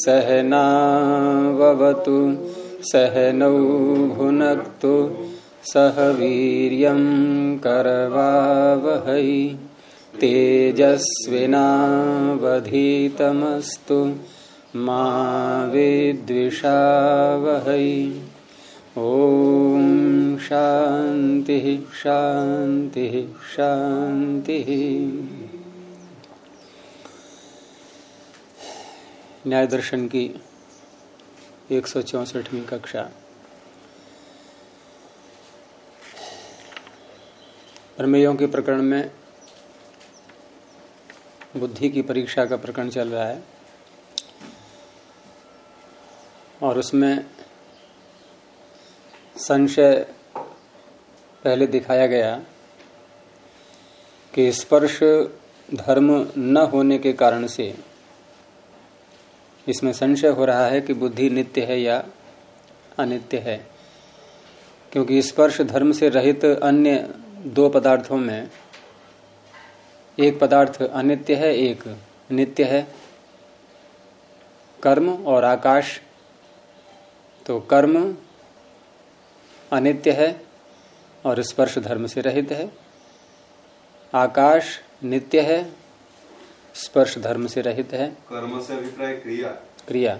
सहनाववतु सहनौ भुनक्तु सह वीर्यं करवावहै तेजस्विनावधीतमस्तु मा विद्विषावहै। ओम शांति शांति शांति। न्याय दर्शन की 164वीं कक्षा। प्रमेयों के प्रकरण में बुद्धि की परीक्षा का प्रकरण चल रहा है और उसमें संशय पहले दिखाया गया कि स्पर्श धर्म न होने के कारण से इसमें संशय हो रहा है कि बुद्धि नित्य है या अनित्य है, क्योंकि स्पर्श धर्म से रहित अन्य दो पदार्थों में एक पदार्थ अनित्य है, एक नित्य है, कर्म और आकाश। तो कर्म अनित्य है और स्पर्श धर्म से रहित है, आकाश नित्य है, स्पर्श धर्म से रहित है। कर्म से अभिप्राय क्रिया।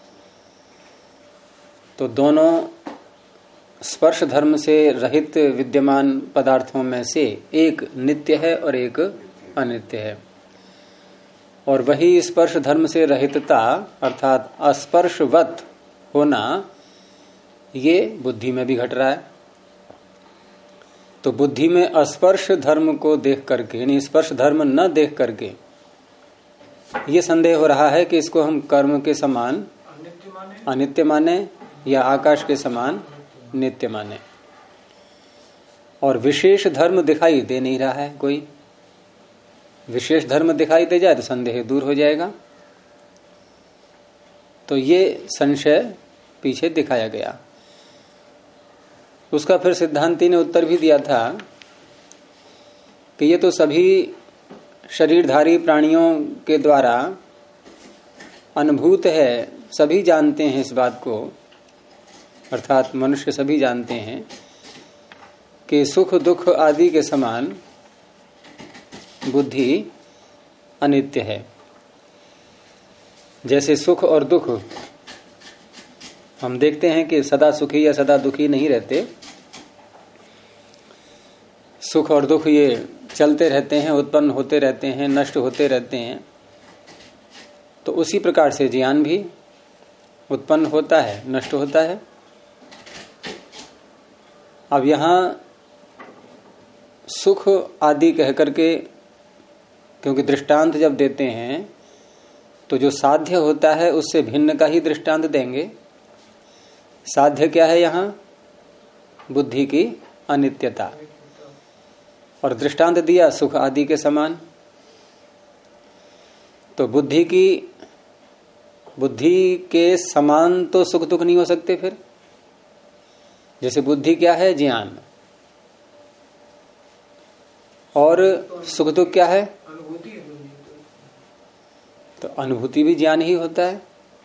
तो दोनों स्पर्श धर्म से रहित विद्यमान पदार्थों में से एक नित्य है और एक अनित्य है, और वही स्पर्श धर्म से रहितता अर्थात अस्पर्शवत होना ये बुद्धि में भी घट रहा है। तो बुद्धि में अस्पर्श धर्म को देख करके, यानी स्पर्श धर्म न देख करके ये संदेह हो रहा है कि इसको हम कर्म के समान अनित्य माने या आकाश के समान नित्य माने, और विशेष धर्म दिखाई दे नहीं रहा है। कोई विशेष धर्म दिखाई दे जाए तो संदेह दूर हो जाएगा। तो ये संशय पीछे दिखाया गया। उसका फिर सिद्धांती ने उत्तर भी दिया था कि ये तो सभी शरीरधारी प्राणियों के द्वारा अनुभूत है, सभी जानते हैं इस बात को, अर्थात मनुष्य सभी जानते हैं कि सुख दुख आदि के समान बुद्धि अनित्य है। जैसे सुख और दुख हम देखते हैं कि सदा सुखी या सदा दुखी नहीं रहते, सुख और दुख ये चलते रहते हैं, उत्पन्न होते रहते हैं, नष्ट होते रहते हैं। तो उसी प्रकार से ज्ञान भी उत्पन्न होता है, नष्ट होता है। अब यहाँ सुख आदि कह करके, क्योंकि दृष्टांत जब देते हैं तो जो साध्य होता है उससे भिन्न का ही दृष्टांत देंगे। साध्य क्या है यहाँ? बुद्धि की अनित्यता, और दृष्टांत दिया सुख आदि के समान। तो बुद्धि के समान तो सुख दुख नहीं हो सकते। फिर जैसे बुद्धि क्या है? ज्ञान। और सुख दुख क्या है? तो अनुभूति भी ज्ञान ही होता है।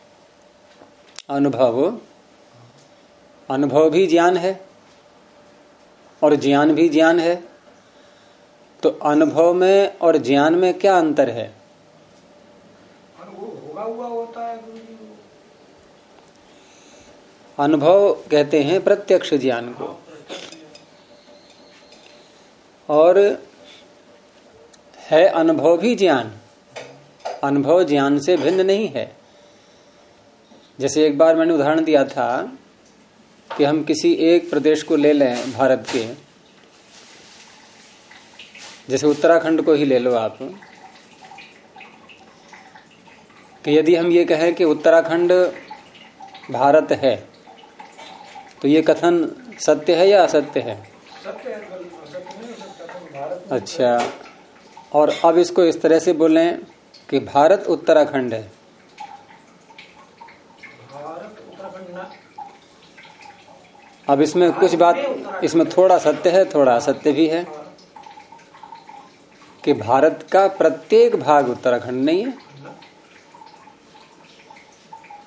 अनुभव भी ज्ञान है और ज्ञान भी ज्ञान है। तो अनुभव में और ज्ञान में क्या अंतर है? अनुभव कहते हैं प्रत्यक्ष ज्ञान को, और है अनुभव भी ज्ञान। अनुभव ज्ञान से भिन्न नहीं है। जैसे एक बार मैंने उदाहरण दिया था कि हम किसी एक प्रदेश को ले लें भारत के, जैसे उत्तराखंड को ही ले लो आप, कि यदि हम ये कहें कि उत्तराखंड भारत है, तो ये कथन सत्य है या असत्य है? अच्छा, और अब इसको इस तरह से बोलें कि भारत उत्तराखंड है। अब इसमें कुछ बात, इसमें थोड़ा सत्य है थोड़ा असत्य भी है, कि भारत का प्रत्येक भाग उत्तराखंड नहीं है।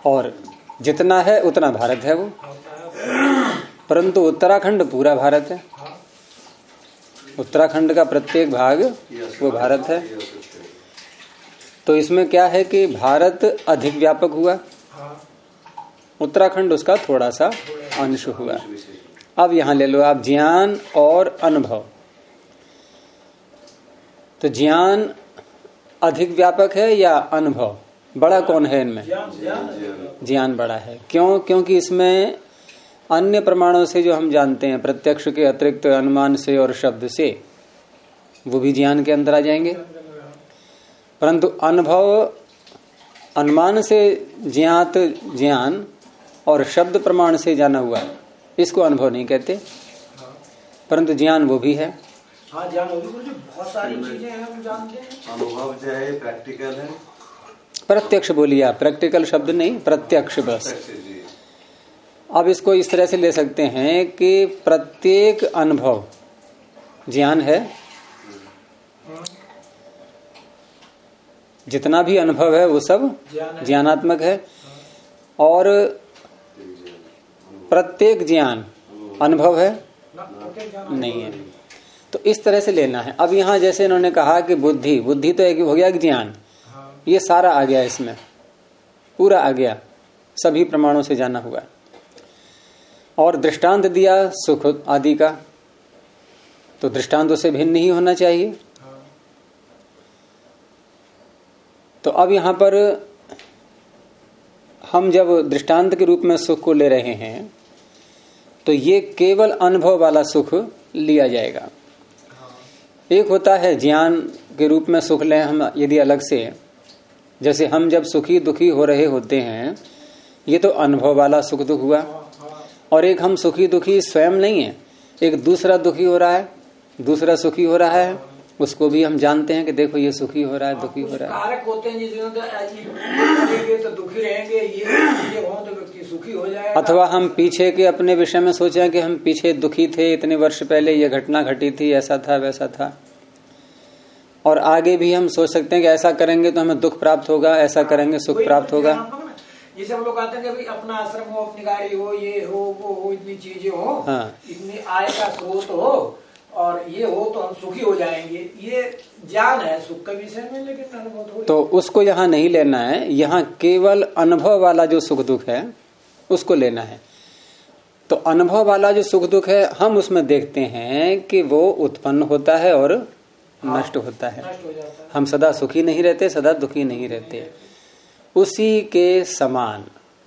और जितना है उतना भारत है वो, परंतु उत्तराखंड पूरा भारत है। उत्तराखंड का प्रत्येक भाग वो भारत है। तो इसमें क्या है कि भारत अधिक व्यापक हुआ, उत्तराखंड उसका थोड़ा सा अंश हुआ। अब यहां ले लो आप ज्ञान और अनुभव। तो ज्ञान अधिक व्यापक है या अनुभव? बड़ा कौन है इनमें? ज्ञान बड़ा है। क्यों? क्योंकि इसमें अन्य प्रमाणों से जो हम जानते हैं, प्रत्यक्ष के अतिरिक्त अनुमान से और शब्द से, वो भी ज्ञान के अंदर आ जाएंगे। परंतु अनुभव अनुमान से ज्ञात ज्ञान और शब्द प्रमाण से जाना हुआ, इसको अनुभव नहीं कहते, परंतु ज्ञान वो भी है। हाँ, ज्ञान वो भी, बहुत सारी चीजें हैं हम जानते हैं। अनुभव जो है प्रैक्टिकल है। प्रत्यक्ष बोलिए आप, प्रैक्टिकल शब्द नहीं, प्रत्यक्ष बस। अब इसको इस तरह से ले सकते हैं कि प्रत्येक अनुभव ज्ञान है। जितना भी अनुभव है वो सब ज्ञानात्मक है, और प्रत्येक ज्ञान अनुभव है नहीं है। तो इस तरह से लेना है। अब यहाँ जैसे इन्होंने कहा कि बुद्धि, बुद्धि तो एक हो गया कि ज्ञान, ये सारा आ गया, इसमें पूरा आ गया, सभी प्रमाणों से जाना हुआ। और दृष्टांत दिया सुख आदि का, तो दृष्टांत से भिन्न ही होना चाहिए। तो अब यहां पर हम जब दृष्टांत के रूप में सुख को ले रहे हैं, तो ये केवल अनुभव वाला सुख लिया जाएगा। एक होता है ज्ञान के रूप में सुख लें हम यदि अलग से, जैसे हम जब सुखी दुखी हो रहे होते हैं, ये तो अनुभव वाला सुख दुख हुआ। और एक हम सुखी दुखी स्वयं नहीं है, एक दूसरा दुखी हो रहा है, दूसरा सुखी हो रहा है, उसको भी हम जानते हैं कि देखो ये सुखी हो रहा है, दुखी हो रहा है। कारक होते हैं जिसमें तो दुखी रहेंगे, ये हो तो व्यक्ति सुखी हो जाएगा। अथवा हम पीछे के अपने विषय में सोचें कि हम पीछे दुखी थे, इतने वर्ष पहले ये घटना घटी थी, ऐसा था वैसा था। और आगे भी हम सोच सकते हैं कि ऐसा करेंगे तो हमें दुख प्राप्त होगा, ऐसा करेंगे सुख प्राप्त होगा। जैसे हम लोग कहते हैं कि भाई अपना आश्रम हो, अपनी गाड़ी हो, ये हो वो हो, इतनी चीजें हो, हाँ, इतनी आय का स्रोत हो, और ये हो तो हम सुखी हो जाएंगे। ये ज्ञान है सुख के विषय में, लेकिन अनुभव तो उसको यहाँ नहीं लेना है। यहाँ केवल अनुभव वाला जो सुख दुख है उसको लेना है। तो अनुभव वाला जो सुख दुख है, हम उसमें देखते हैं कि वो उत्पन्न होता है और नष्ट होता है। हम सदा सुखी नहीं रहते, सदा दुखी नहीं रहते। उसी के समान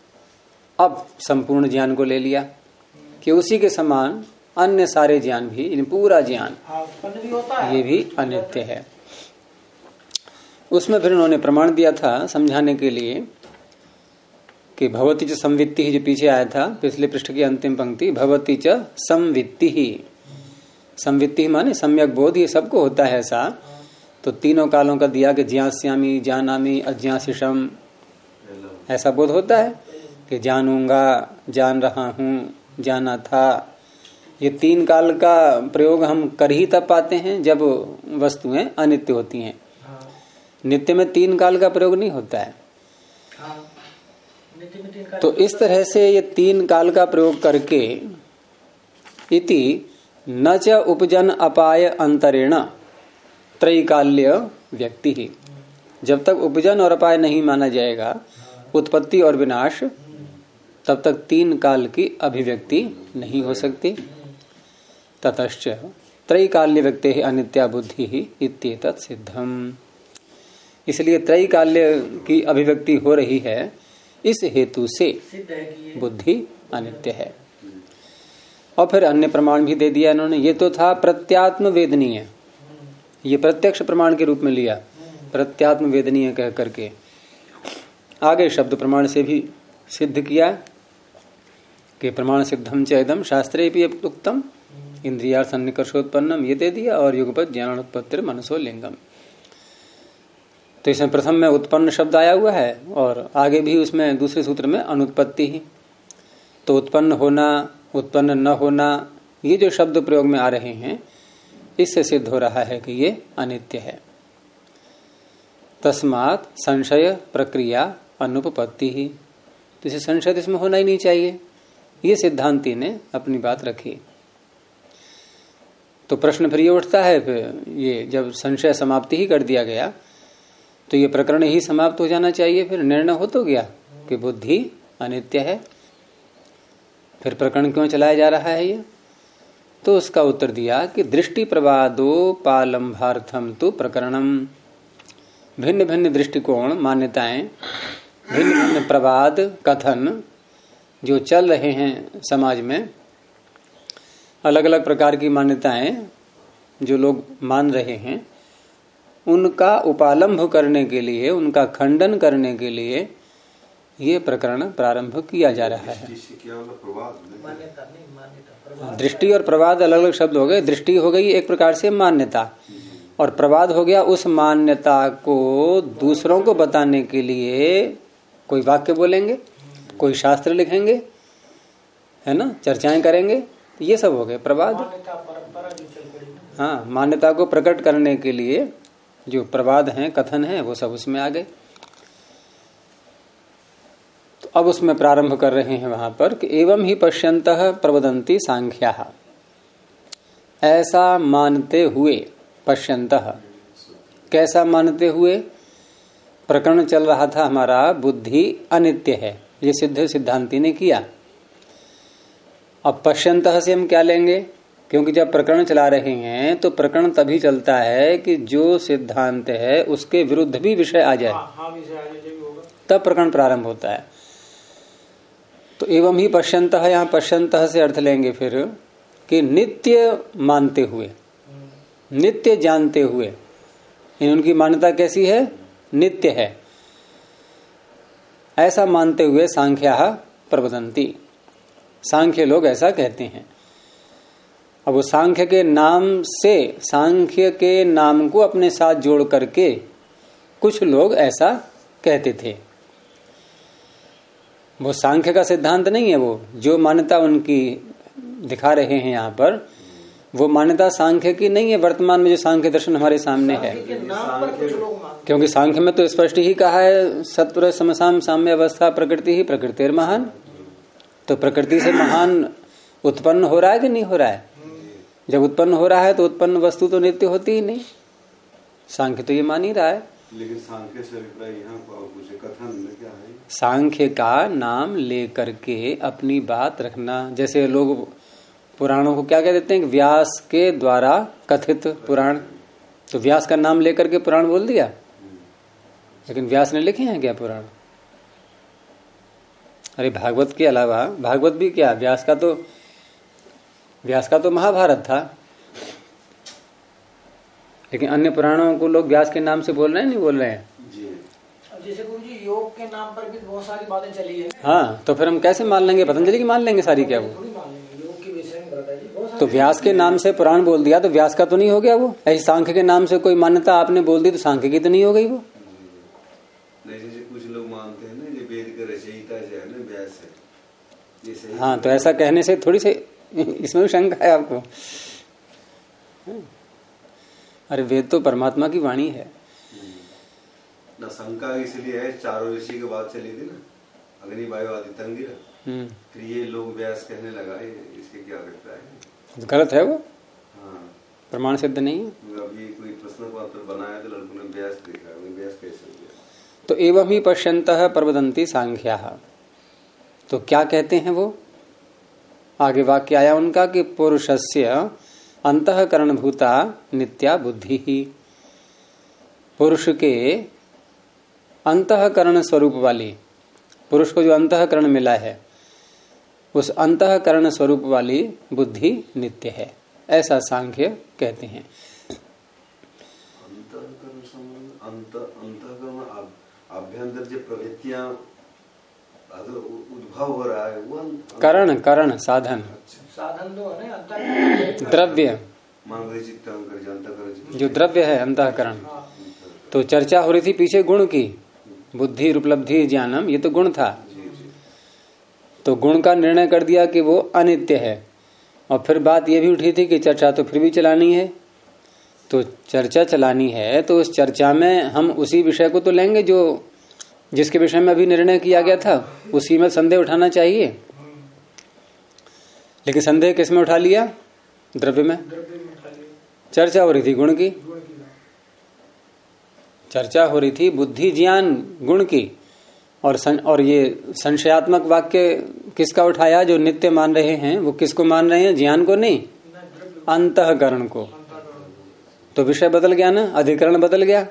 अब संपूर्ण ज्ञान को ले लिया कि उसी के समान अन्य सारे ज्ञान भी, पूरा ज्ञान भी होता है, ये भी अनित्य है। उसमें फिर उन्होंने प्रमाण दिया था समझाने के लिए कि भवती च संवित्ति ही, जो पीछे आया था पिछले पृष्ठ की अंतिम पंक्ति, भवती च संवित्ति ही। संवित्ति माने सम्यक बोध, ये सबको होता है ऐसा। तो तीनों कालों का दिया कि ज्ञास्यामि, जानामि, अज्ञासिषम, ऐसा बोध होता है कि जानूंगा, जान रहा हूं, जाना था। ये तीन काल का प्रयोग हम कर ही तब पाते हैं जब वस्तुएं अनित्य होती हैं। नित्य में तीन काल का प्रयोग नहीं होता है। तो इस तरह से ये तीन काल का प्रयोग करके इति न च उपजन अपाय अंतरेण त्रैकाल्य व्यक्ति ही, जब तक उपजन और अपाय नहीं माना जाएगा, उत्पत्ति और विनाश, तब तक तीन काल की अभिव्यक्ति नहीं हो सकती। ततश्च त्रैकाल्य व्यक्ति ही अनित्या बुद्धि ही इत्येतत् सिद्धम। इसलिए त्रैकाल्य की अभिव्यक्ति हो रही है, इस हेतु से बुद्धि अनित्य है। और फिर अन्य प्रमाण भी दे दिया इन्होंने। ये तो था प्रत्यात्म वेदनीय, ये प्रत्यक्ष प्रमाण के रूप में लिया, प्रत्यात्म वेदनीय कह करके। आगे शब्द प्रमाण से भी सिद्ध किया कि प्रमाण सिद्धम चेदम शास्त्रे भी उक्तम इंद्रियार्थ सन्निकर्षोत्पन्नम, ये दे दिया। और युगपत ज्ञानोत्पत्तिर मनसो लिंगम। तो इसमें प्रथम में उत्पन्न शब्द आया हुआ है, और आगे भी उसमें दूसरे सूत्र में अनुत्पत्ति ही। तो उत्पन्न होना, उत्पन्न न होना, ये जो शब्द प्रयोग में आ रहे हैं, इससे सिद्ध हो रहा है कि ये अनित्य है। तस्मात् संशय प्रक्रिया अनुपपत्ति ही, तो इसे संशय इसमें होना ही नहीं चाहिए। ये सिद्धांती ने अपनी बात रखी। तो प्रश्न फिर ये उठता है, फिर ये जब संशय समाप्ति ही कर दिया गया तो ये प्रकरण ही समाप्त हो जाना चाहिए। फिर निर्णय हो तो गया कि बुद्धि अनित्य है, फिर प्रकरण क्यों चलाया जा रहा है ये? तो उसका उत्तर दिया कि दृष्टि प्रवादोपालंभार्थम तो प्रकरणम। भिन्न भिन्न दृष्टिकोण, मान्यताएं, भिन्न भिन्न प्रवाद, कथन जो चल रहे हैं समाज में, अलग अलग प्रकार की मान्यताएं जो लोग मान रहे हैं, उनका उपालंभ करने के लिए, उनका खंडन करने के लिए ये प्रकरण प्रारंभ किया जा रहा है। दृष्टि और प्रवाद अलग अलग शब्द हो गए। दृष्टि हो गई एक प्रकार से मान्यता, और प्रवाद हो गया उस मान्यता को दूसरों को बताने के लिए कोई वाक्य बोलेंगे, कोई शास्त्र लिखेंगे, है ना, चर्चाएं करेंगे, तो ये सब हो गए प्रवाद। हाँ, मान्यता को प्रकट करने के लिए जो प्रवाद हैं, कथन हैं, वो सब उसमें आ गए। तो अब उसमें प्रारंभ कर रहे हैं वहां पर कि एवं ही पश्यन्तः प्रवदन्ति सांख्याः। ऐसा मानते हुए, पश्यन्तः कैसा मानते हुए? प्रकरण चल रहा था हमारा बुद्धि अनित्य है, ये सिद्ध सिद्धांति ने किया। अब पश्यन्तः से हम क्या लेंगे? क्योंकि जब प्रकरण चला रहे हैं तो प्रकरण तभी चलता है कि जो सिद्धांत है उसके विरुद्ध भी विषय आ जाए, तब प्रकरण प्रारंभ होता है। तो एवं ही पश्यन्तः, यहाँ पश्यन्तः से अर्थ लेंगे फिर कि नित्य मानते हुए, नित्य जानते हुए। उनकी मान्यता कैसी है? नित्य है। ऐसा मानते हुए सांख्याः प्रवदन्ति, सांख्य लोग ऐसा कहते हैं। अब वो सांख्य के नाम से, सांख्य के नाम को अपने साथ जोड़ करके कुछ लोग ऐसा कहते थे। वो सांख्य का सिद्धांत नहीं है, वो जो मान्यता उनकी दिखा रहे हैं यहाँ पर, वो मान्यता सांख्य की नहीं है। वर्तमान में जो सांख्य दर्शन हमारे सामने है, क्योंकि सांख्य में तो स्पष्ट ही कहा है सत्वर समसाम साम्य अवस्था प्रकृति ही प्रकृतिर महान। तो प्रकृति से महान उत्पन्न हो रहा है कि नहीं हो रहा है? जब उत्पन्न हो रहा है तो उत्पन्न वस्तु तो नित्य होती ही नहीं। सांख्य तो ये मान ही रहा है। लेकिन सांख्य से यहाँ कथन में क्या है? सांख्य का नाम लेकर के अपनी बात रखना। जैसे लोग पुराणों को क्या कह देते हैं? व्यास के द्वारा कथित पुराण। तो व्यास का नाम लेकर के पुराण बोल दिया, लेकिन व्यास ने लिखे हैं क्या पुराण? अरे भागवत के अलावा, भागवत भी क्या, व्यास का तो महाभारत था, लेकिन अन्य पुराणों को लोग व्यास के नाम से बोल रहे हैं, नहीं बोल रहे हैं? जैसे गुरु जी योग के नाम पर भी बहुत सारी बातें चली है। हाँ, तो फिर हम कैसे मान लेंगे? पतंजलि की मान लेंगे सारी क्या? वो योग के विषय में तो व्यास के नाम से पुराण बोल दिया तो व्यास का तो नहीं हो गया वो? ऐसी सांख्य के नाम से कोई मान्यता आपने बोल दी तो सांख्य की तो नहीं हो गई वो? जैसे कुछ लोग मानते हैं ना, ये वेद का रचयिता जो है ना व्यास है। हाँ, तो ऐसा कहने से थोड़ी से इसमें भी शंका है आपको? अरे वेद तो परमात्मा की वाणी है ना। शंका इसलिए है, चारों ऋषि की बात चली थी ना, अग्नि वायु आदित्य अंगिरा, फिर ये लोग व्यास कहने लगा, इसके क्या करता है? गलत है वो। हाँ, प्रमाण सिद्ध नहीं है। अभी कोई प्रश्न पत्र बनाया तो लड़कों ने व्यास देखा, व्यास कैसे हो गया? तो एवं ही पश्यन्तः प्रवदन्ति सांख्याः। तो क्या कहते हैं वो? आगे वाक्य आया उनका कि पुरुषस्य अंतःकरण भूता नित्या बुद्धि ही। पुरुष के अंतःकरण स्वरूप वाली, पुरुष को जो अंतःकरण मिला है, उस अंतःकरण स्वरूप वाली बुद्धि नित्य है, ऐसा सांख्य कहते हैं। अभ्यंतर जो प्रवृत्तियां उद्भव हो रहा है वो करण साधन तो है द्रव्य, जो द्रव्य है अंतःकरण। तो चर्चा हो रही थी पीछे गुण की, बुद्धि उपलब्धि ज्ञानम, ये तो गुण था। तो गुण का निर्णय कर दिया कि वो अनित्य है, और फिर बात ये भी उठी थी कि चर्चा तो फिर भी चलानी है। तो चर्चा चलानी है तो उस चर्चा में हम उसी विषय को तो लेंगे जो जिसके विषय में अभी निर्णय किया गया था उसी में संदेह उठाना चाहिए। लेकिन संदेह किस में उठा लिया? द्रव्य में। चर्चा हो रही थी गुण की, चर्चा हो रही थी बुद्धि ज्ञान गुण की, और ये संशयात्मक वाक्य किसका उठाया? जो नित्य मान रहे हैं वो किसको मान रहे हैं? ज्ञान को नहीं, अंतःकरण को। तो विषय बदल गया ना, अधिकरण बदल गया।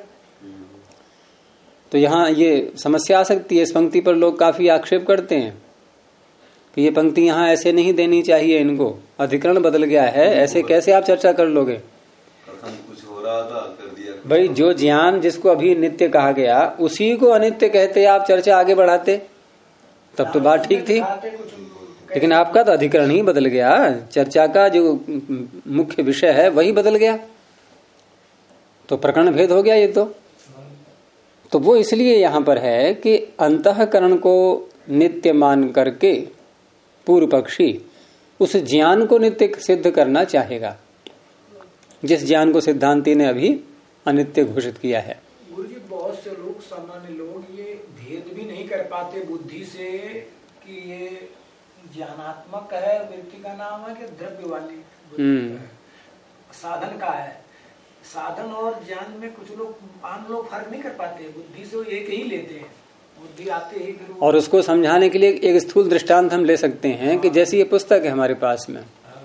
तो यहाँ ये समस्या आ सकती है। इस पंक्ति पर लोग काफी आक्षेप करते हैं कि ये पंक्ति यहाँ ऐसे नहीं देनी चाहिए, इनको अधिकरण बदल गया है, ऐसे कैसे आप चर्चा कर लोगे? कुछ हो रहा था कर दिया। भाई जो ज्ञान जिसको अभी नित्य कहा गया उसी को अनित्य कहते आप चर्चा आगे बढ़ाते, तब तो बात ठीक थी। लेकिन आपका तो अधिकरण ही बदल गया, चर्चा का जो मुख्य विषय है वही बदल गया, तो प्रकरण भेद हो गया ये तो वो इसलिए यहां पर है कि अंतःकरण को नित्य मान करके पूर्व पक्षी उस ज्ञान को नित्य सिद्ध करना चाहेगा, जिस ज्ञान को सिद्धांती ने अभी अनित्य घोषित किया है। गुरुजी बहुत से लोग, सामान्य लोग ये भेद भी नहीं कर पाते बुद्धि से कि ये ज्ञानात्मक है, व्यक्ति का नाम है कि द्रव्य वाली साधन का है। साधन और ज्ञान में कुछ लोग आम लोग फर्क नहीं कर पाते, बुद्धि से वो एक ही लेते हैं, बुद्धि आते ही। और उसको समझाने के लिए एक स्थूल दृष्टांत हम ले सकते हैं कि जैसी ये पुस्तक है हमारे पास में,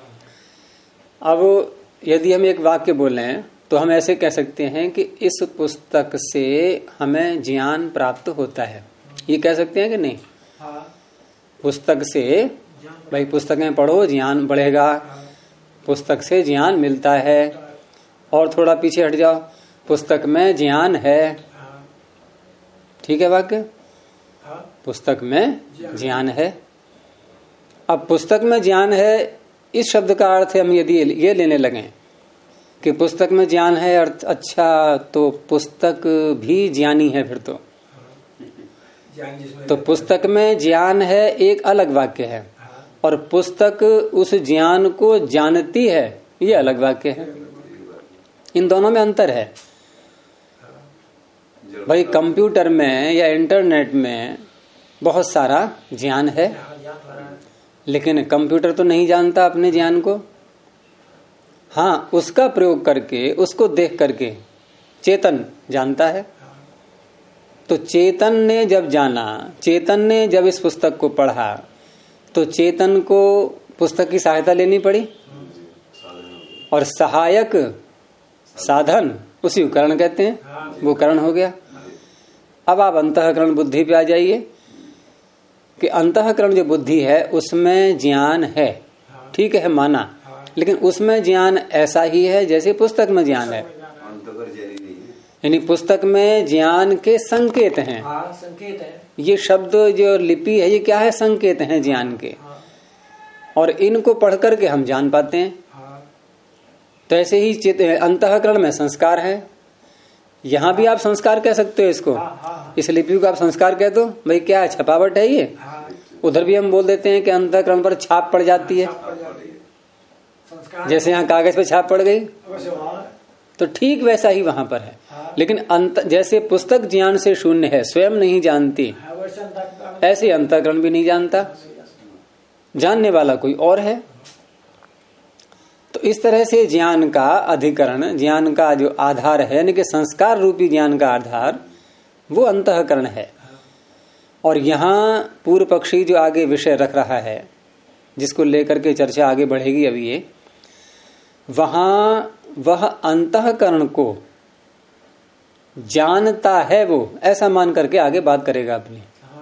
अब यदि हम एक वाक्य बोलें तो हम ऐसे कह सकते हैं कि इस पुस्तक से हमें ज्ञान प्राप्त होता है, ये कह सकते हैं कि नहीं? पुस्तक से, भाई पुस्तकें पढ़ो ज्ञान बढ़ेगा, पुस्तक से ज्ञान मिलता है। और थोड़ा पीछे हट जाओ, पुस्तक में ज्ञान है, ठीक है वाक्य, पुस्तक में ज्ञान है। अब पुस्तक में ज्ञान है इस शब्द का अर्थ हम यदि ये लेने लगे कि पुस्तक में ज्ञान है अर्थ, अच्छा तो पुस्तक भी ज्ञानी है फिर तो पुस्तक में ज्ञान है एक अलग वाक्य है, और पुस्तक उस ज्ञान को जानती है ये अलग वाक्य है। इन दोनों में अंतर है। भाई कंप्यूटर में या इंटरनेट में बहुत सारा ज्ञान है, लेकिन कंप्यूटर तो नहीं जानता अपने ज्ञान को। हाँ, उसका प्रयोग करके, उसको देख करके चेतन जानता है। तो चेतन ने जब जाना, चेतन ने जब इस पुस्तक को पढ़ा, तो चेतन को पुस्तक की सहायता लेनी पड़ी, और सहायक साधन उसी को करण कहते हैं, वो करण हो गया। अब आप अंतःकरण बुद्धि पे आ जाइए कि अंतःकरण जो बुद्धि है उसमें ज्ञान है, ठीक है माना, लेकिन उसमें ज्ञान ऐसा ही है जैसे पुस्तक में ज्ञान है। यानी पुस्तक में ज्ञान के संकेत हैं। संकेत है। ये शब्द जो लिपि है ये क्या है? संकेत हैं ज्ञान के, और इनको पढ़ करके हम जान पाते हैं। तो ऐसे ही अंतःकरण में संस्कार है, यहाँ भी आप संस्कार कह सकते हो इसको। इस लिपि को आप संस्कार कह दो, भाई क्या है, छपावट है ये। उधर भी हम बोल देते हैं कि अंतःकरण पर छाप पड़ जाती है, जैसे यहाँ कागज पे छाप पड़ गई, तो ठीक वैसा ही वहां पर है। लेकिन जैसे पुस्तक ज्ञान से शून्य है, स्वयं नहीं जानती, ऐसे अंतःकरण भी नहीं जानता, जानने वाला कोई और है। तो इस तरह से ज्ञान का अधिकरण, ज्ञान का जो आधार है, यानी कि संस्कार रूपी ज्ञान का आधार, वो अंतःकरण है। और यहाँ पूर्व पक्षी जो आगे विषय रख रहा है, जिसको लेकर के चर्चा आगे बढ़ेगी अभी ये, वहां वह अंतःकरण को जानता है, वो ऐसा मान करके आगे बात करेगा अपनी।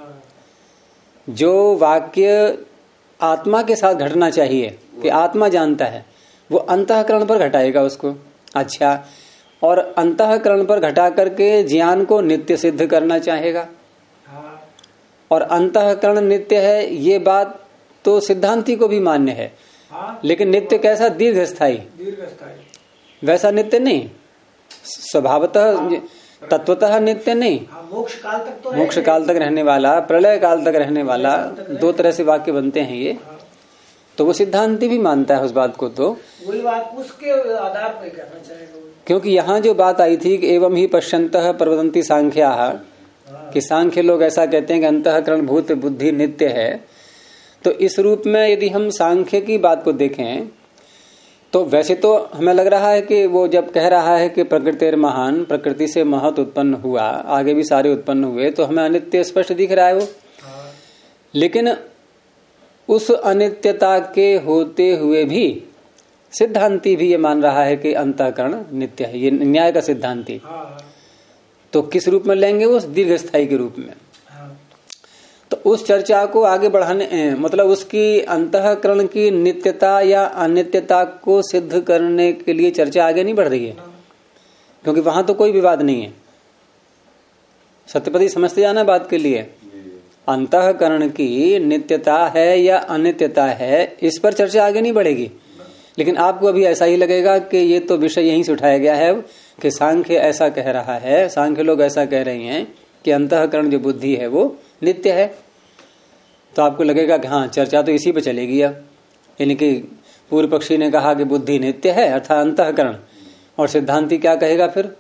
जो वाक्य आत्मा के साथ घटना चाहिए कि आत्मा जानता है, वो अंतःकरण पर घटाएगा उसको। अच्छा, और अंतःकरण पर घटा करके ज्ञान को नित्य सिद्ध करना चाहेगा। और अंतःकरण नित्य है ये बात तो सिद्धांती को भी मान्य है, लेकिन नित्य कैसा? दीर्घस्थायी। वैसा नित्य नहीं, स्वभावतः तत्वतः नित्य नहीं, मोक्ष काल तक रहने वाला, प्रलय काल तक रहने वाला, दो तरह से वाक्य बनते हैं ये। तो वो सिद्धांति भी मानता है उस बात को। तो वही बात उसके आधार पर करना चाहिए, क्योंकि यहाँ जो बात आई थी कि एवं ही पश्यन्तः प्रवदन्ति सांख्याः, कि सांख्य लोग ऐसा कहते हैं कि अंतःकरण भूत बुद्धि नित्य है। तो इस रूप में यदि हम सांख्य की बात को देखें तो वैसे तो हमें लग रहा है कि वो जब कह रहा है कि प्रकृतिर महान, प्रकृति से महत उत्पन्न हुआ, आगे भी सारे उत्पन्न हुए, तो हमें अनित्य स्पष्ट दिख रहा है वो। लेकिन उस अनित्यता के होते हुए भी सिद्धांती भी ये मान रहा है कि अंतःकरण नित्य है, ये न्याय का सिद्धांती। तो किस रूप में लेंगे? उस दीर्घस्थायी के रूप में। तो उस चर्चा को आगे बढ़ाने, मतलब उसकी अंतःकरण की नित्यता या अनित्यता को सिद्ध करने के लिए चर्चा आगे नहीं बढ़ रही है, क्योंकि वहां तो कोई विवाद नहीं है। सत्यपति समझते जाना बात के लिए, अंतःकरण की नित्यता है या अनित्यता है, इस पर चर्चा आगे नहीं बढ़ेगी। लेकिन आपको अभी ऐसा ही लगेगा कि ये तो विषय यहीं से उठाया गया है कि सांख्य ऐसा कह रहा है, सांख्य लोग ऐसा कह रहे हैं कि अंतःकरण जो बुद्धि है वो नित्य है। तो आपको लगेगा कि हाँ, चर्चा तो इसी पे चलेगी अब। यानी कि पूर्व पक्षी ने कहा कि बुद्धि नित्य है अर्थात अंतःकरण, और सिद्धांती क्या कहेगा फिर?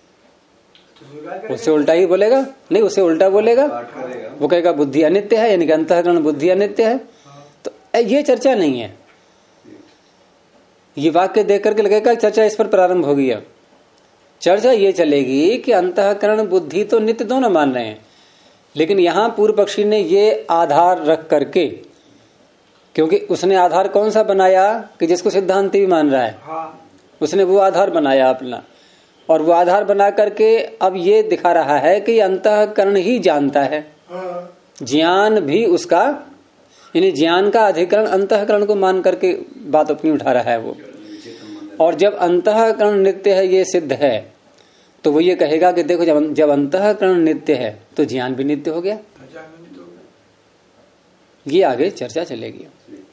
उससे उल्टा ही बोलेगा। नहीं, उससे उल्टा बोलेगा, वो कहेगा बुद्धि अनित्य है, यानी कि अंतःकरण बुद्धि अनित्य है। तो ये चर्चा नहीं है। ये वाक्य देख करके लगेगा चर्चा इस पर प्रारंभ होगी। अब चर्चा ये चलेगी कि अंतःकरण बुद्धि तो नित्य दोनों मान रहे हैं, लेकिन यहां पूर्व पक्षी ने ये आधार रख करके, क्योंकि उसने आधार कौन सा बनाया कि जिसको सिद्धांत भी मान रहा है, उसने वो आधार बनाया अपना, और वो आधार बना करके अब ये दिखा रहा है कि अंतःकरण ही जानता है, ज्ञान भी उसका, यानी ज्ञान का अधिकरण अंतःकरण को मान करके बात अपनी उठा रहा है वो। और जब अंतःकरण नित्य है ये सिद्ध है, तो वो ये कहेगा कि देखो जब अंतःकरण नित्य है तो ज्ञान भी नित्य हो गया। ये आगे चर्चा चलेगी।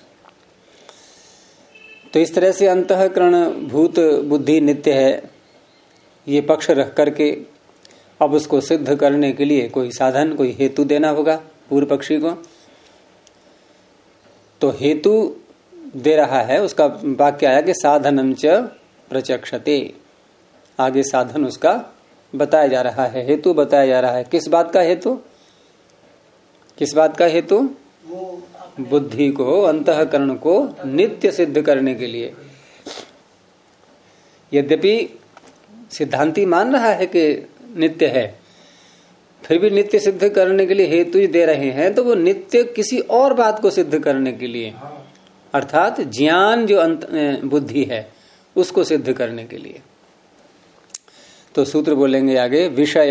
तो इस तरह से अंतःकरण भूत बुद्धि नित्य है ये पक्ष रख करके अब उसको सिद्ध करने के लिए कोई साधन, कोई हेतु देना होगा पूर्व पक्षी को। तो हेतु दे रहा है, उसका वाक्य आया कि साधनम च प्रचक्षते। आगे साधन उसका बताया जा रहा है, हेतु बताया जा रहा है। किस बात का हेतु? किस बात का हेतु? बुद्धि को, अंतःकरण को नित्य सिद्ध करने के लिए। यद्यपि सिद्धांती मान रहा है कि नित्य है, फिर भी नित्य सिद्ध करने के लिए हेतु ही दे रहे हैं, तो वो नित्य किसी और बात को सिद्ध करने के लिए, अर्थात ज्ञान जो बुद्धि है उसको सिद्ध करने के लिए। तो सूत्र बोलेंगे आगे, विषय